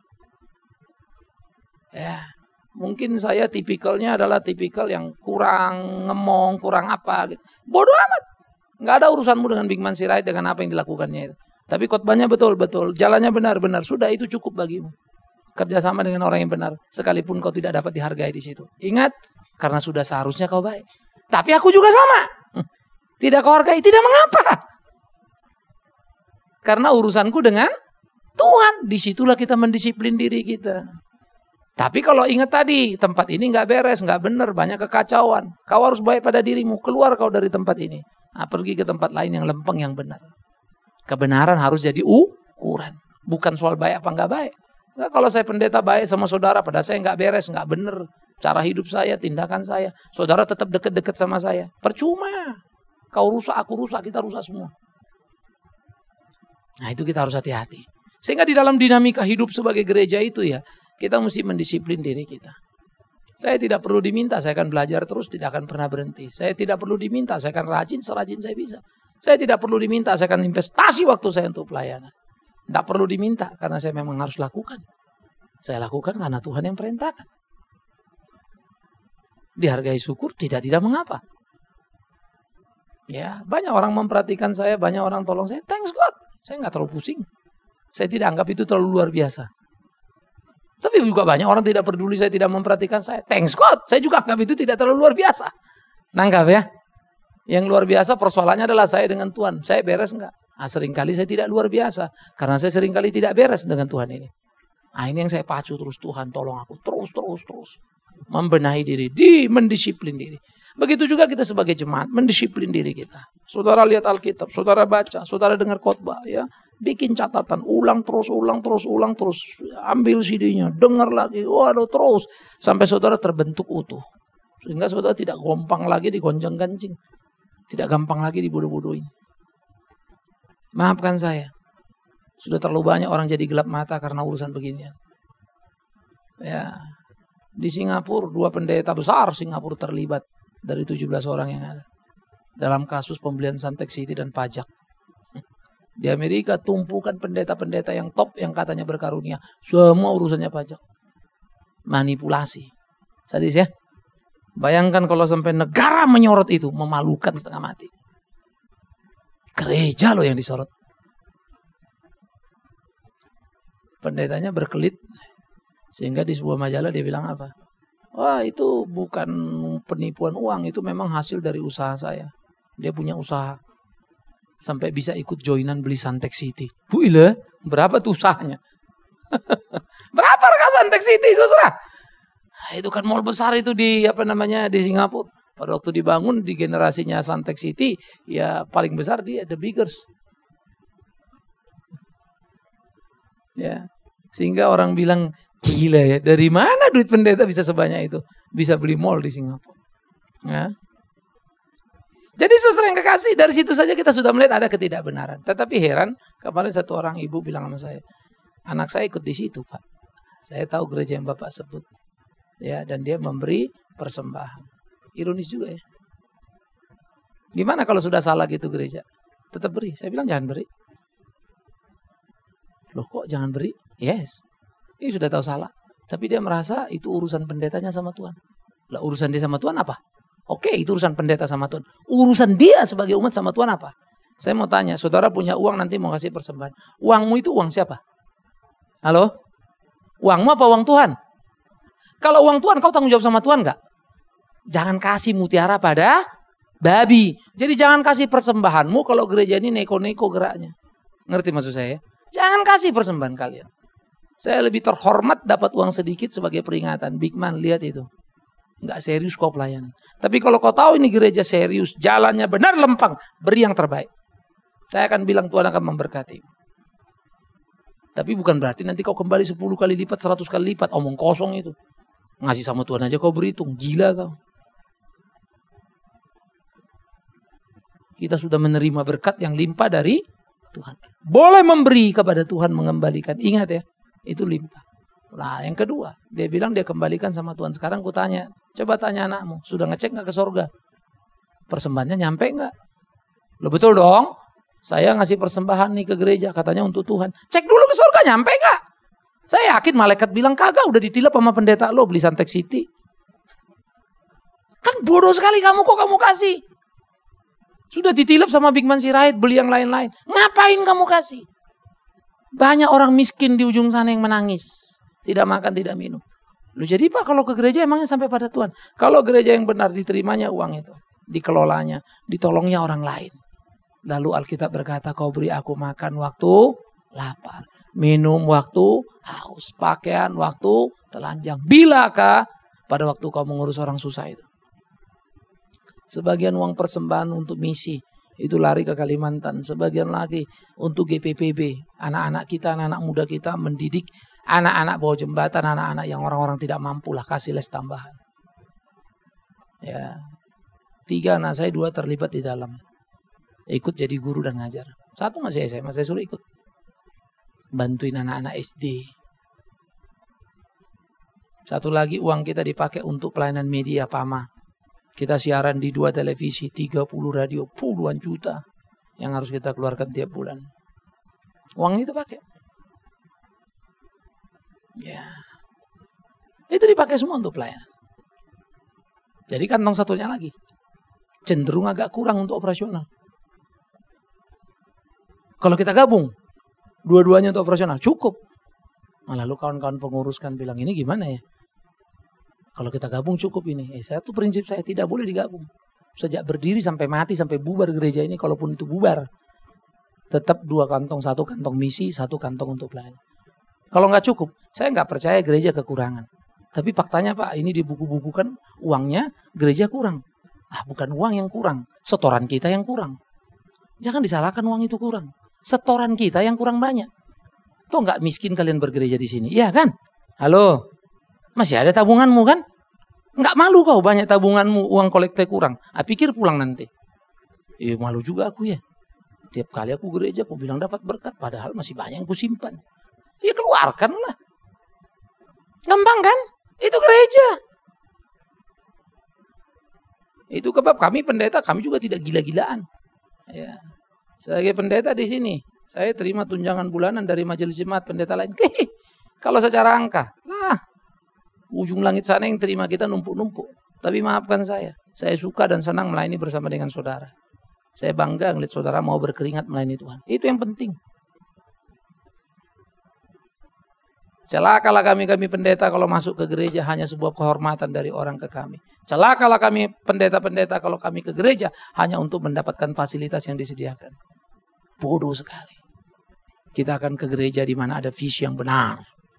Ya, mungkin saya tipikalnya adalah tipikal yang kurang ngemong, kurang apa. Gitu. Bodoh amat. Nggak ada urusanmu dengan Bikman Sirait, dengan apa yang dilakukannya itu. Tapi khotbahnya betul-betul, jalannya benar-benar, sudah itu cukup bagimu. Kerjasama dengan orang yang benar, sekalipun kau tidak dapat dihargai di situ. Ingat, karena sudah seharusnya kau baik. Tapi aku juga sama. Tidak kau hargai, tidak mengapa. Karena urusanku dengan Tuhan, disitulah kita mendisiplin diri kita. Tapi kalau ingat tadi, tempat ini nggak beres, nggak benar, banyak kekacauan. Kau harus baik pada dirimu, keluar kau dari tempat ini. Nah, pergi ke tempat lain yang lempeng, yang benar. Kebenaran harus jadi ukuran. Bukan soal baik apa nggak baik. Nggak, kalau saya pendeta baik sama saudara, pada saya nggak beres, nggak benar. Cara hidup saya, tindakan saya. Saudara tetap dekat-dekat sama saya. Percuma. Kau rusak, aku rusak, kita rusak semua. Nah itu kita harus hati-hati. Sehingga di dalam dinamika hidup sebagai gereja itu ya, kita mesti mendisiplin diri kita. Saya tidak perlu diminta, saya akan belajar terus, tidak akan pernah berhenti. Saya tidak perlu diminta, saya akan rajin, serajin saya bisa. Saya tidak perlu diminta, saya akan investasi waktu saya untuk pelayanan. Tidak perlu diminta, karena saya memang harus lakukan. Saya lakukan karena Tuhan yang perintahkan. Dihargai syukur, tidak-tidak mengapa. Ya, banyak orang memperhatikan saya, banyak orang tolong saya. Thanks God, saya nggak terlalu pusing. Saya tidak anggap itu terlalu luar biasa. Tapi juga banyak orang tidak peduli, saya tidak memperhatikan saya. Thanks God, saya juga anggap itu tidak terlalu luar biasa. Nanggap ya. Yang luar biasa persoalannya adalah saya dengan Tuhan. Saya beres enggak? Nah, seringkali saya tidak luar biasa. Karena saya seringkali tidak beres dengan Tuhan ini. Nah, ini yang saya pacu terus. Tuhan tolong aku. Terus, terus, terus. Membenahi diri. Di, mendisiplin diri. Begitu juga kita sebagai jemaat. Mendisiplin diri kita. Saudara lihat Alkitab. Saudara baca. Saudara dengar khotbah. Ya. Bikin catatan. Ulang terus, ulang terus, ulang terus. Ambil C D-nya. Dengar lagi. Waduh, terus. Sampai saudara terbentuk utuh. Sehingga saudara tidak gampang lagi digonjang-gancing. Tidak gampang lagi dibodoh-bodohin. Maafkan saya. Sudah terlalu banyak orang jadi gelap mata karena urusan beginian. Ya. Di Singapura, dua pendeta besar Singapura terlibat dari tujuh belas orang yang ada. Dalam kasus pembelian Suntec City dan pajak. Di Amerika tumpukan pendeta-pendeta yang top yang katanya berkarunia. Semua urusannya pajak. Manipulasi. Sadis ya. Bayangkan kalau sampai negara menyorot itu, memalukan setengah mati. Gereja loh yang disorot. Pendetanya berkelit. Sehingga di sebuah majalah dia bilang apa? Wah itu bukan penipuan uang, itu memang hasil dari usaha saya. Dia punya usaha. Sampai bisa ikut joinan beli Suntec City. Bu Ila, berapa tuh usahanya? Berapa harga Suntec City, saudara? Itu kan mall besar itu di apa namanya di Singapura. Pada waktu dibangun di generasinya Suntec City, ya paling besar dia the biggest. Ya, sehingga orang bilang gila ya, dari mana duit pendeta bisa sebanyak itu? Bisa beli mall di Singapura. Ya. Jadi saudara yang kekasih, dari situ saja kita sudah melihat ada ketidakbenaran. Tetapi heran, kemarin satu orang ibu bilang sama saya, anak saya ikut di situ Pak. Saya tahu gereja yang Bapak sebut. Ya, dan dia memberi persembahan. Ironis juga ya. Gimana kalau sudah salah gitu gereja? Tetap beri. Saya bilang jangan beri. Loh kok jangan beri? Yes. Ini sudah tahu salah. Tapi dia merasa itu urusan pendetanya sama Tuhan. Lah urusan dia sama Tuhan apa? Oke, itu urusan pendeta sama Tuhan. Urusan dia sebagai umat sama Tuhan apa? Saya mau tanya, saudara punya uang nanti mau kasih persembahan. Uangmu itu uang siapa? Halo? Uangmu apa uang Tuhan? Kalau uang Tuhan, kau tanggung jawab sama Tuhan nggak? Jangan kasih mutiara pada babi. Jadi jangan kasih persembahanmu kalau gereja ini neko-neko geraknya. Ngerti maksud saya? Jangan kasih persembahan kalian. Saya lebih terhormat dapat uang sedikit sebagai peringatan. Big man, lihat itu. Nggak serius kau pelayanan. Tapi kalau kau tahu ini gereja serius, jalannya benar lempang, beri yang terbaik. Saya akan bilang Tuhan akan memberkati. Tapi bukan berarti nanti kau kembali sepuluh kali lipat, seratus kali lipat. Omong kosong itu. Ngasih sama Tuhan aja kau berhitung. Gila kau. Kita sudah menerima berkat yang limpah dari Tuhan. Boleh memberi kepada Tuhan, mengembalikan. Ingat ya, itu limpah. Nah yang kedua, dia bilang dia kembalikan sama Tuhan. Sekarang ku tanya, coba tanya anakmu, sudah ngecek gak ke surga? Persembahannya nyampe gak? Loh betul dong, saya ngasih persembahan nih ke gereja, katanya untuk Tuhan. Cek dulu ke surga, nyampe gak? Saya yakin malaikat bilang, kagak, udah ditilap sama pendeta lo, beli Santek City. Kan bodoh sekali kamu, kok kamu kasih? Sudah ditilap sama Big Man Sirait, beli yang lain-lain. Ngapain kamu kasih? Banyak orang miskin di ujung sana yang menangis. Tidak makan, tidak minum. Lu jadi Pak, kalau ke gereja emangnya sampai pada Tuhan? Kalau gereja yang benar, diterimanya uang itu. Dikelolanya, ditolongnya orang lain. Lalu Alkitab berkata, kau beri aku makan waktu lapar. Minum waktu haus. Pakaian waktu telanjang. Bilakah pada waktu kau mengurus orang susah itu? Sebagian uang persembahan untuk misi itu lari ke Kalimantan. Sebagian lagi untuk G P P B. Anak-anak kita, anak-anak muda kita mendidik anak-anak bawah jembatan, anak-anak yang orang-orang tidak mampu lah, kasih les tambahan. Ya, tiga anak saya, dua terlibat di dalam. Ikut jadi guru dan ngajar. Satu masih S M A, saya suruh ikut. Bantuin anak-anak S D. Satu lagi uang kita dipakai untuk pelayanan media P A M A. Kita siaran di dua televisi, tiga puluh radio, puluhan juta yang harus kita keluarkan tiap bulan. Uang itu pakai. Ya. Itu dipakai semua untuk pelayanan. Jadi kantong satunya lagi. Cenderung agak kurang untuk operasional. Kalau kita gabung, dua-duanya untuk operasional, cukup. Nah, lalu kawan-kawan pengurus kan bilang, ini gimana ya? Kalau kita gabung cukup ini. Eh, saya tuh prinsip saya tidak boleh digabung. Sejak berdiri sampai mati, sampai bubar gereja ini, kalaupun itu bubar, tetap dua kantong, satu kantong misi, satu kantong untuk pelayanan. Kalau nggak cukup, saya nggak percaya gereja kekurangan. Tapi faktanya Pak, ini di buku-buku kan uangnya gereja kurang. Ah, bukan uang yang kurang, setoran kita yang kurang. Jangan disalahkan uang itu kurang. Setoran kita yang kurang banyak. Toh nggak miskin kalian bergereja di sini, iya kan? Halo, masih ada tabunganmu kan? Nggak malu kau banyak tabunganmu, uang kolekte kurang. Ah, pikir pulang nanti. Eh, malu juga aku ya. Tiap kali aku gereja, aku bilang dapat berkat, padahal masih banyak yang ku simpan. Ya keluarkanlah. Gampang kan? Itu gereja. Itu kebab kami pendeta, kami juga tidak gila-gilaan. Ya. Sebagai pendeta di sini, saya terima tunjangan bulanan dari majelis jemaat pendeta lain. Kalau secara angka, nah, ujung langit sana yang terima kita numpuk-numpuk. Tapi maafkan saya, saya suka dan senang melayani bersama dengan saudara. Saya bangga melihat saudara mau berkeringat melayani Tuhan. Itu yang penting. Celakalah kami-kami pendeta kalau masuk ke gereja hanya sebuah kehormatan dari orang ke kami. Celakalah kami pendeta-pendeta kalau kami ke gereja hanya untuk mendapatkan fasilitas yang disediakan. Bodoh sekali. Kita akan ke gereja di mana ada visi yang benar.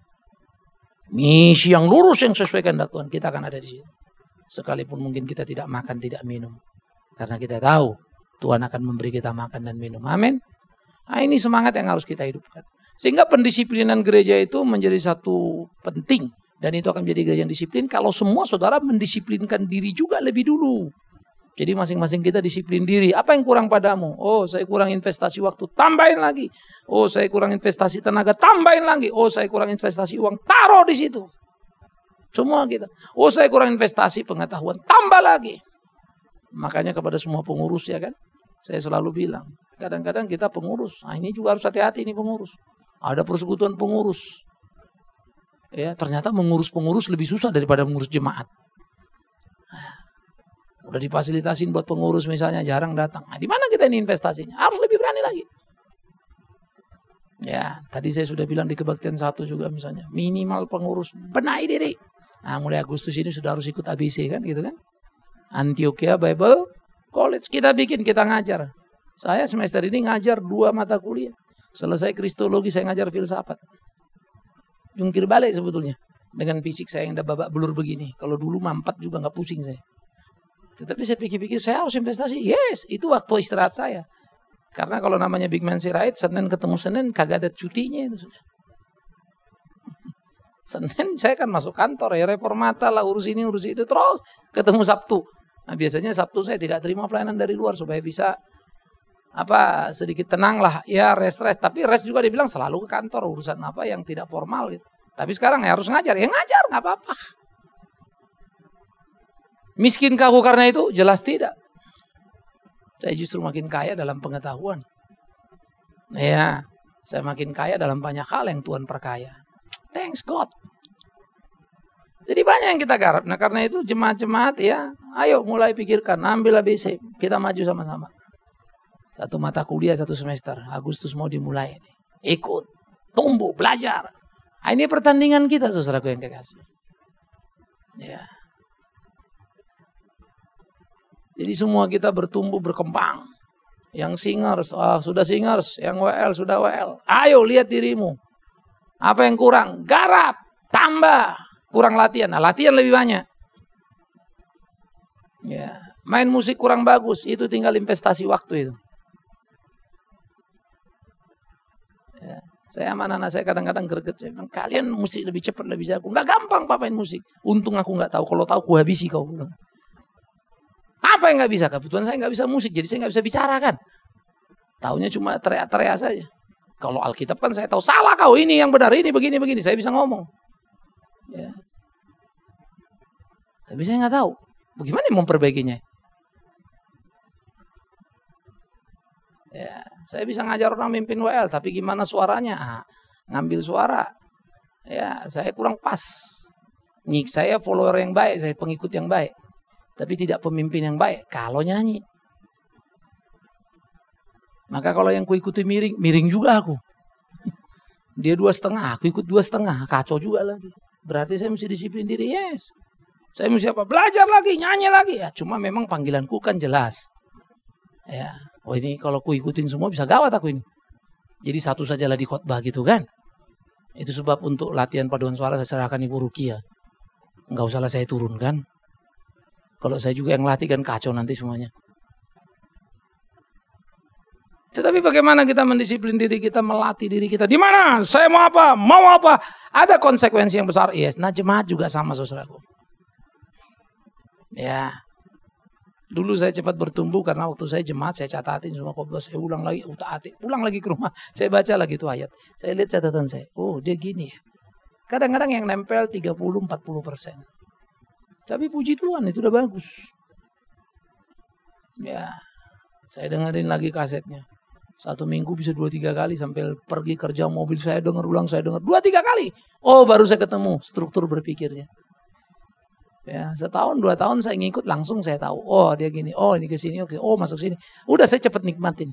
Misi yang lurus yang sesuai kehendak Tuhan. Kita akan ada di situ. Sekalipun mungkin kita tidak makan, tidak minum. Karena kita tahu Tuhan akan memberi kita makan dan minum. Amin. Nah, ini semangat yang harus kita hidupkan. Sehingga pendisiplinan gereja itu menjadi satu penting. Dan itu akan menjadi gereja yang disiplin kalau semua saudara mendisiplinkan diri juga lebih dulu. Jadi masing-masing kita disiplin diri. Apa yang kurang padamu? Oh, saya kurang investasi waktu, tambahin lagi. Oh, saya kurang investasi tenaga, tambahin lagi. Oh, saya kurang investasi uang, taruh di situ. Semua kita. Oh, saya kurang investasi pengetahuan, tambah lagi. Makanya kepada semua pengurus ya kan, saya selalu bilang, kadang-kadang kita pengurus. Nah, ini juga harus hati-hati ini pengurus. Ada persekutuan pengurus. Ya, ternyata mengurus pengurus lebih susah daripada mengurus jemaat. Nah, udah difasilitasin buat pengurus misalnya jarang datang. Nah, di mana kita ini investasinya? Harus lebih berani lagi. Ya, tadi saya sudah bilang di kebaktian satu juga misalnya, minimal pengurus benahi diri. Nah, mulai Agustus ini sudah harus ikut A B C kan gitu kan? Antioquia Bible College kita bikin, kita ngajar. Saya semester ini ngajar dua mata kuliah. Selesai kristologi, saya ngajar filsafat. Jungkir balik sebetulnya. Dengan fisik saya yang udah babak belur begini. Kalau dulu mampat juga gak pusing saya. Tetapi saya pikir-pikir, saya harus investasi. Yes, itu waktu istirahat saya. Karena kalau namanya Big Man Sirait, Senin ketemu Senin, kagak ada cutinya itu sudah. Senin saya kan masuk kantor ya, reformata lah, urus ini, urus itu. Terus ketemu Sabtu. Nah, biasanya Sabtu saya tidak terima pelayanan dari luar supaya bisa apa sedikit tenang lah, ya rest-rest. Tapi rest juga dibilang selalu ke kantor, urusan apa yang tidak formal gitu. Tapi sekarang ya harus ngajar, ya ngajar nggak apa-apa. Miskinkah aku karena itu? Jelas tidak. Saya justru makin kaya dalam pengetahuan. Ya, saya makin kaya dalam banyak hal yang Tuhan perkaya. Thanks God. Jadi banyak yang kita garap. Nah karena itu jemaat-jemaat ya, ayo mulai pikirkan, ambil A B C, kita maju sama-sama. Satu mata kuliah, satu semester, Agustus mau dimulai. Ikut, tumbuh, belajar. Nah, ini pertandingan kita, saudaraku yang kekasih. Ya. Jadi semua kita bertumbuh, berkembang. Yang singers, oh, sudah singers. Yang W L, sudah W L. Ayo lihat dirimu. Apa yang kurang? Garap, tambah. Kurang latihan, nah latihan lebih banyak. Ya, main musik kurang bagus, itu tinggal investasi waktu itu. Ya, saya sama anak-anak saya kadang-kadang greget, saya bilang, kalian musik lebih cepat, lebih jago. Nggak gampang Pak main musik. Untung aku nggak tahu, kalau tahu aku habisi kau. Apa yang nggak bisa? Kebetulan saya nggak bisa musik, jadi saya nggak bisa bicara kan. Taunya cuma teriak-teriak saja. Kalau Alkitab kan saya tahu, salah kau, ini yang benar, ini begini-begini, saya bisa ngomong. Ya. Tapi saya nggak tahu bagaimana memperbaikinya. Ya, saya bisa ngajar orang mimpin W L, tapi gimana suaranya? Ah, ngambil suara. Ya, saya kurang pas. Nik saya follower yang baik, saya pengikut yang baik, tapi tidak pemimpin yang baik. Kalau nyanyi, maka kalau yang kuikuti miring, miring juga aku. Dia dua setengah, aku ikut dua setengah, kacau juga lagi. Berarti saya mesti disiplin diri, yes. Saya mesti apa? Belajar lagi, nyanyi lagi. Ya, cuma memang panggilanku kan jelas. Ya, oh ini kalau ku ikutin semua bisa gawat aku ini. Jadi satu sajalah di khotbah gitu kan. Itu sebab untuk latihan paduan suara saya serahkan Ibu Rukia. Enggak usahlah saya turunkan. Kalau saya juga yang latih kan kacau nanti semuanya. Tetapi bagaimana kita mendisiplin diri kita, melatih diri kita. Di mana? Saya mau apa? Mau apa? Ada konsekuensi yang besar. Yes. Nah jemaat juga sama saudaraku. Ya. Dulu saya cepat bertumbuh karena waktu saya jemaat saya catatin semua khotbah, saya ulang lagi, utaati, pulang lagi ke rumah. Saya baca lagi itu ayat. Saya lihat catatan saya. Oh dia gini ya. Kadang-kadang yang nempel tiga puluh sampai empat puluh persen. Tapi puji Tuhan itu udah bagus. Ya. Saya dengerin lagi kasetnya. Satu minggu bisa dua tiga kali sambil pergi kerja mobil saya dengar ulang, saya dengar dua tiga kali. Oh baru saya ketemu struktur berpikirnya. Ya setahun dua tahun saya ngikut langsung saya tahu. Oh dia gini, oh ini ke sini, oke, oh masuk sini. Udah saya cepet nikmatin.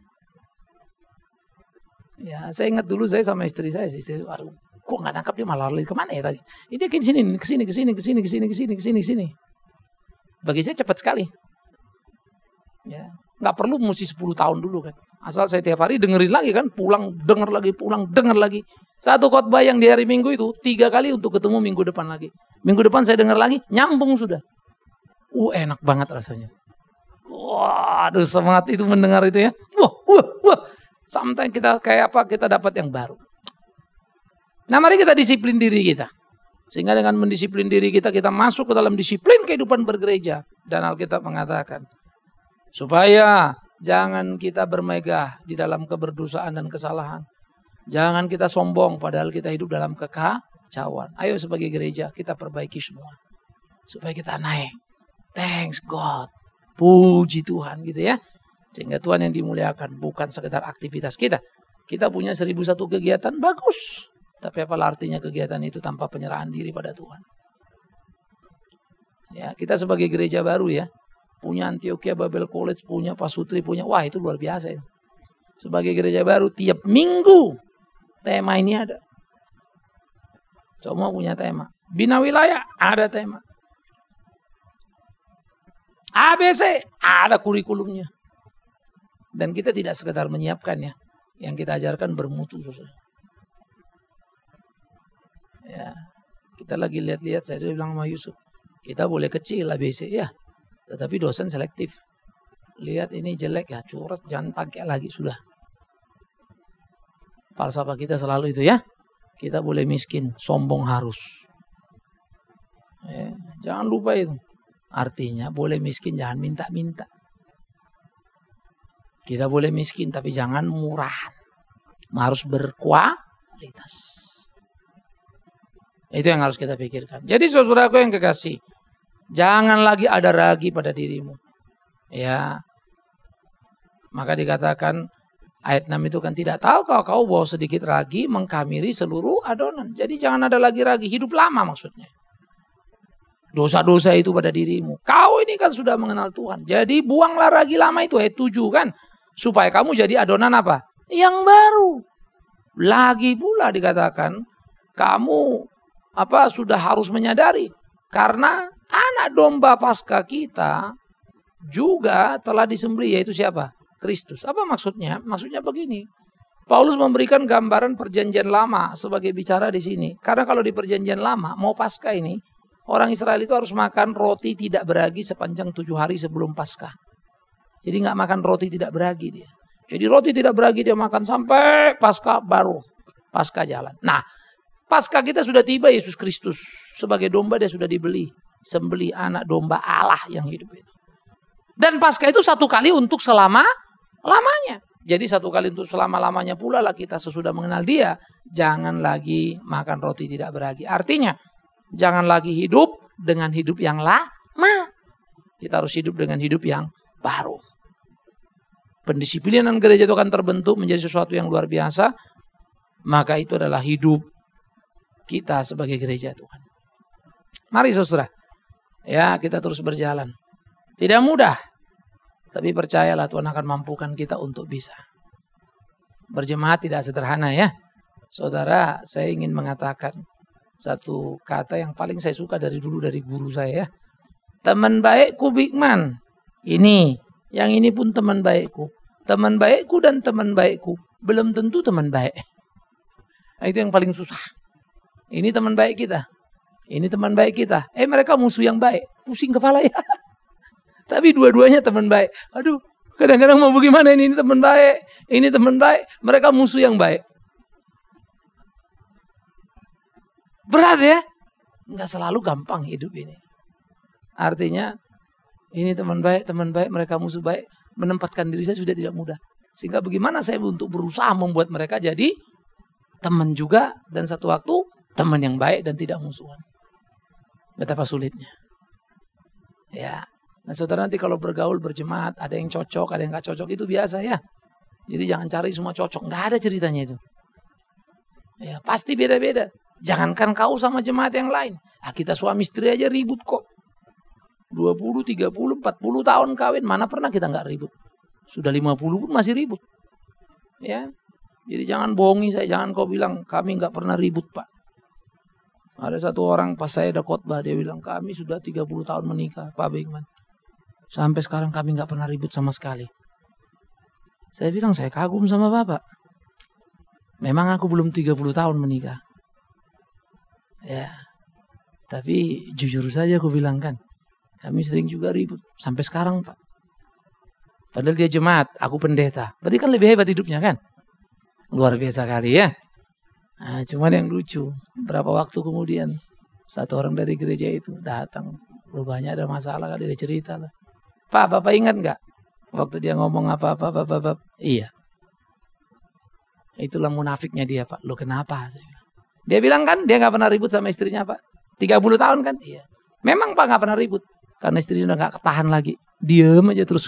Ya saya ingat dulu saya sama istri saya, istri, aduh, kok nggak nangkap dia malah lari kemana ya tadi? Ini dia ke sini, ke sini, ke sini, ke sini, ke sini, ke sini, ke sini, ke sini. Bagi saya cepat sekali. Ya. Nggak perlu mesti sepuluh tahun dulu kan. Asal saya tiap hari dengerin lagi kan. Pulang, denger lagi, pulang, denger lagi. Satu khotbah yang di hari Minggu itu tiga kali untuk ketemu minggu depan lagi. Minggu depan saya denger lagi, nyambung sudah. Uh enak banget rasanya. Wah, aduh semangat itu mendengar itu ya. Wah, wah, wah. Sometimes kita kayak apa, kita dapat yang baru. Nah mari kita disiplin diri kita. Sehingga dengan mendisiplin diri kita, kita masuk ke dalam disiplin kehidupan bergereja. Dan Alkitab mengatakan, supaya jangan kita bermegah di dalam keberdosaan dan kesalahan. Jangan kita sombong padahal kita hidup dalam kekacauan. Ayo sebagai gereja kita perbaiki semua. Supaya kita naik. Thanks God. Puji Tuhan gitu ya. Sehingga Tuhan yang dimuliakan bukan sekedar aktivitas kita. Kita punya seribu satu kegiatan bagus. Tapi apalah artinya kegiatan itu tanpa penyerahan diri pada Tuhan. Ya, kita sebagai gereja baru ya. Punya Antioquia Bible College, punya Pasutri, punya. Wah itu luar biasa ya. Sebagai gereja baru tiap minggu tema ini ada. Semua punya tema. Bina wilayah ada tema. A B C ada kurikulumnya. Dan kita tidak sekedar menyiapkan ya. Yang kita ajarkan bermutu. Ya, kita lagi lihat-lihat, saya bilang sama Yusuf, kita boleh kecil A B C ya. Tetapi dosen selektif. Lihat ini jelek ya, curut, jangan pakai lagi sudah. Falsafah kita selalu itu ya. Kita boleh miskin, sombong harus. Ya, jangan lupa itu. Artinya boleh miskin, jangan minta-minta. Kita boleh miskin tapi jangan murahan. Harus berkualitas. Itu yang harus kita pikirkan. Jadi saudaraku yang kekasih, jangan lagi ada ragi pada dirimu. Ya. Maka dikatakan ayat enam itu kan, tidak tahu kalau kau bawa sedikit ragi mengkamiri seluruh adonan. Jadi jangan ada lagi ragi, hidup lama maksudnya. Dosa-dosa itu pada dirimu. Kau ini kan sudah mengenal Tuhan. Jadi buanglah ragi lama itu, ayat tujuh kan. Supaya kamu jadi adonan apa? Yang baru. Lagi pula dikatakan, kamu apa sudah harus menyadari. Karena anak domba Paskah kita juga telah disembelih, yaitu siapa? Kristus. Apa maksudnya? Maksudnya begini. Paulus memberikan gambaran perjanjian lama sebagai bicara di sini. Karena kalau di perjanjian lama, mau Paskah ini, orang Israel itu harus makan roti tidak beragi sepanjang tujuh hari sebelum Paskah. Jadi nggak makan roti tidak beragi dia. Jadi roti tidak beragi dia makan sampai Paskah baru. Paskah jalan. Nah, Paskah kita sudah tiba, Yesus Kristus. Sebagai domba dia sudah dibeli. Sembelih anak domba Allah yang hidup itu. Dan Paskah itu satu kali untuk selama-lamanya. Jadi satu kali untuk selama-lamanya pula lah kita sesudah mengenal dia. Jangan lagi makan roti tidak beragi. Artinya, jangan lagi hidup dengan hidup yang lama. Kita harus hidup dengan hidup yang baru. Pendisiplinan gereja itu akan terbentuk menjadi sesuatu yang luar biasa. Maka itu adalah hidup kita sebagai gereja Tuhan. Mari saudara. Ya, kita terus berjalan. Tidak mudah. Tapi percayalah Tuhan akan mampukan kita untuk bisa. Berjemaat tidak sederhana ya. Saudara, saya ingin mengatakan satu kata yang paling saya suka dari dulu dari guru saya. Teman baikku Bigman. Ini, yang ini pun teman baikku. Teman baikku dan teman baikku belum tentu teman baik. Nah, itu yang paling susah. Ini teman baik kita. Ini teman baik kita. Eh mereka musuh yang baik. Pusing kepala ya. Tapi dua-duanya teman baik. Aduh, kadang-kadang mau bagaimana ini, ini teman baik. Ini teman baik. Mereka musuh yang baik. Berat ya. Nggak selalu gampang hidup ini. Artinya, ini teman baik, teman baik, mereka musuh baik. Menempatkan diri saya sudah tidak mudah. Sehingga bagaimana saya untuk berusaha membuat mereka jadi teman juga. Dan satu waktu, teman yang baik dan tidak musuhan. Betapa sulitnya. Ya. Dan saudara nanti kalau bergaul, berjemaat, ada yang cocok, ada yang gak cocok, itu biasa ya. Jadi jangan cari semua cocok. Gak ada ceritanya itu. Ya, pasti beda-beda. Jangankan kau sama jemaat yang lain. Nah, kita suami istri aja ribut kok. dua puluh, tiga puluh, empat puluh tahun kawin. Mana pernah kita gak ribut. Sudah lima puluh pun masih ribut. Ya. Jadi jangan bohongi saya. Jangan kau bilang kami gak pernah ribut Pak. Ada satu orang pas saya ada khotbah. Dia bilang kami sudah tiga puluh tahun menikah Pak Bigman. Sampai sekarang kami gak pernah ribut sama sekali. Saya bilang saya kagum sama Bapak. Memang aku belum tiga puluh tahun menikah. Ya. Tapi jujur saja aku bilang kan. Kami sering juga ribut. Sampai sekarang Pak. Padahal dia jemaat. Aku pendeta. Berarti kan lebih hebat hidupnya kan. Luar biasa kali ya. Nah, cuman yang lucu. Berapa waktu kemudian. Satu orang dari gereja itu datang. Rupanya ada masalah. Dia cerita lah. Pak, Bapak ingat nggak? Waktu dia ngomong apa-apa, Bapak, iya. Itulah munafiknya dia, Pak. Lo kenapa? Dia bilang kan, dia nggak pernah ribut sama istrinya, Pak. tiga puluh tahun kan? Iya. Memang Pak nggak pernah ribut. Karena istrinya udah nggak ketahan lagi. Diam aja terus.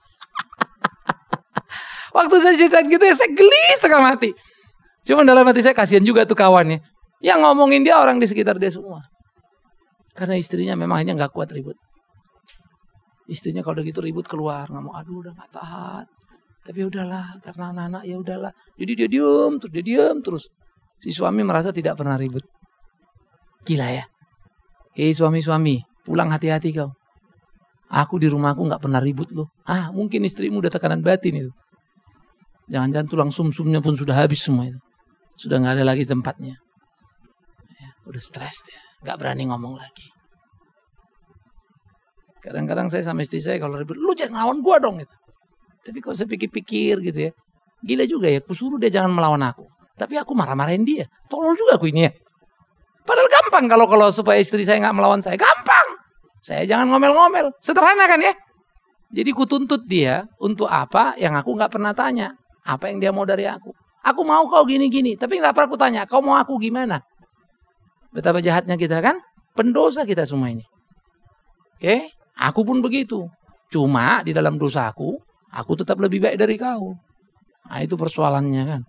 Waktu saya cerita gitu ya, saya geli setengah mati. Cuma dalam hati saya kasihan juga tuh kawannya. Yang ngomongin dia orang di sekitar dia semua. Karena istrinya memang hanya nggak kuat ribut. Istrinya kalau udah gitu ribut keluar, nggak mau, aduh udah nggak tahan. Tapi udahlah, karena anak-anak ya udahlah. Jadi dia diam terus, dia diam terus. Si suami merasa tidak pernah ribut. Gila ya. Hei suami-suami, pulang hati-hati kau. Aku di rumahku nggak pernah ribut loh. Ah, mungkin istrimu udah tekanan batin itu. Jangan-jangan tulang sumsumnya pun sudah habis semua itu. Sudah nggak ada lagi tempatnya. Ya, udah stres dia, nggak berani ngomong lagi. Kadang-kadang saya sama istri saya kalau ribut, lu jangan melawan gua dong gitu. Tapi kalau saya pikir-pikir gitu ya, gila juga ya, aku suruh dia jangan melawan aku. Tapi aku marah-marahin dia. Tolol juga aku ini ya. Padahal gampang kalau kalau supaya istri saya nggak melawan saya, gampang. Saya jangan ngomel-ngomel, sederhana kan ya. Jadi kutuntut dia untuk apa yang aku nggak pernah tanya. Apa yang dia mau dari aku. Aku mau kau gini-gini. Tapi nggak pernah aku tanya, kau mau aku gimana? Betapa jahatnya kita kan? Pendosa kita semua ini. Oke? Aku pun begitu. Cuma di dalam dosaku, aku tetap lebih baik dari kau. Nah, itu persoalannya kan.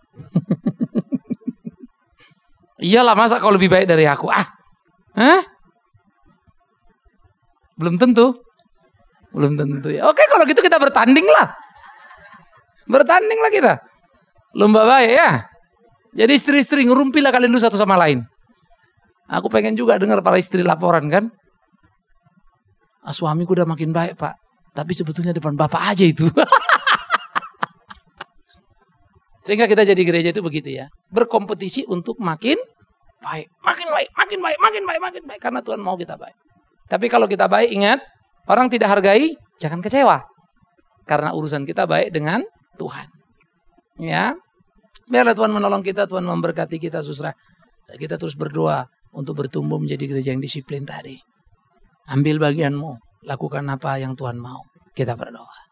Iyalah, masa kau lebih baik dari aku? Ah, hah? Belum tentu. Belum tentu ya. Oke, kalau gitu kita bertanding lah. Bertanding lah kita. Lomba baik ya. Jadi istri-istri ngerumpilah kalian dulu satu sama lain. Aku pengen juga dengar para istri laporan kan. Ah, suamiku udah makin baik pak. Tapi sebetulnya depan bapak aja itu. Sehingga kita jadi gereja itu begitu ya. Berkompetisi untuk makin baik. Makin baik, makin baik, makin baik, makin baik. Karena Tuhan mau kita baik. Tapi kalau kita baik, ingat. Orang tidak hargai, jangan kecewa. Karena urusan kita baik dengan Tuhan. Ya. Biarlah Tuhan menolong kita, Tuhan memberkati kita, saudara. Kita terus berdoa untuk bertumbuh menjadi gereja yang disiplin tadi. Ambil bagianmu. Lakukan apa yang Tuhan mau. Kita berdoa.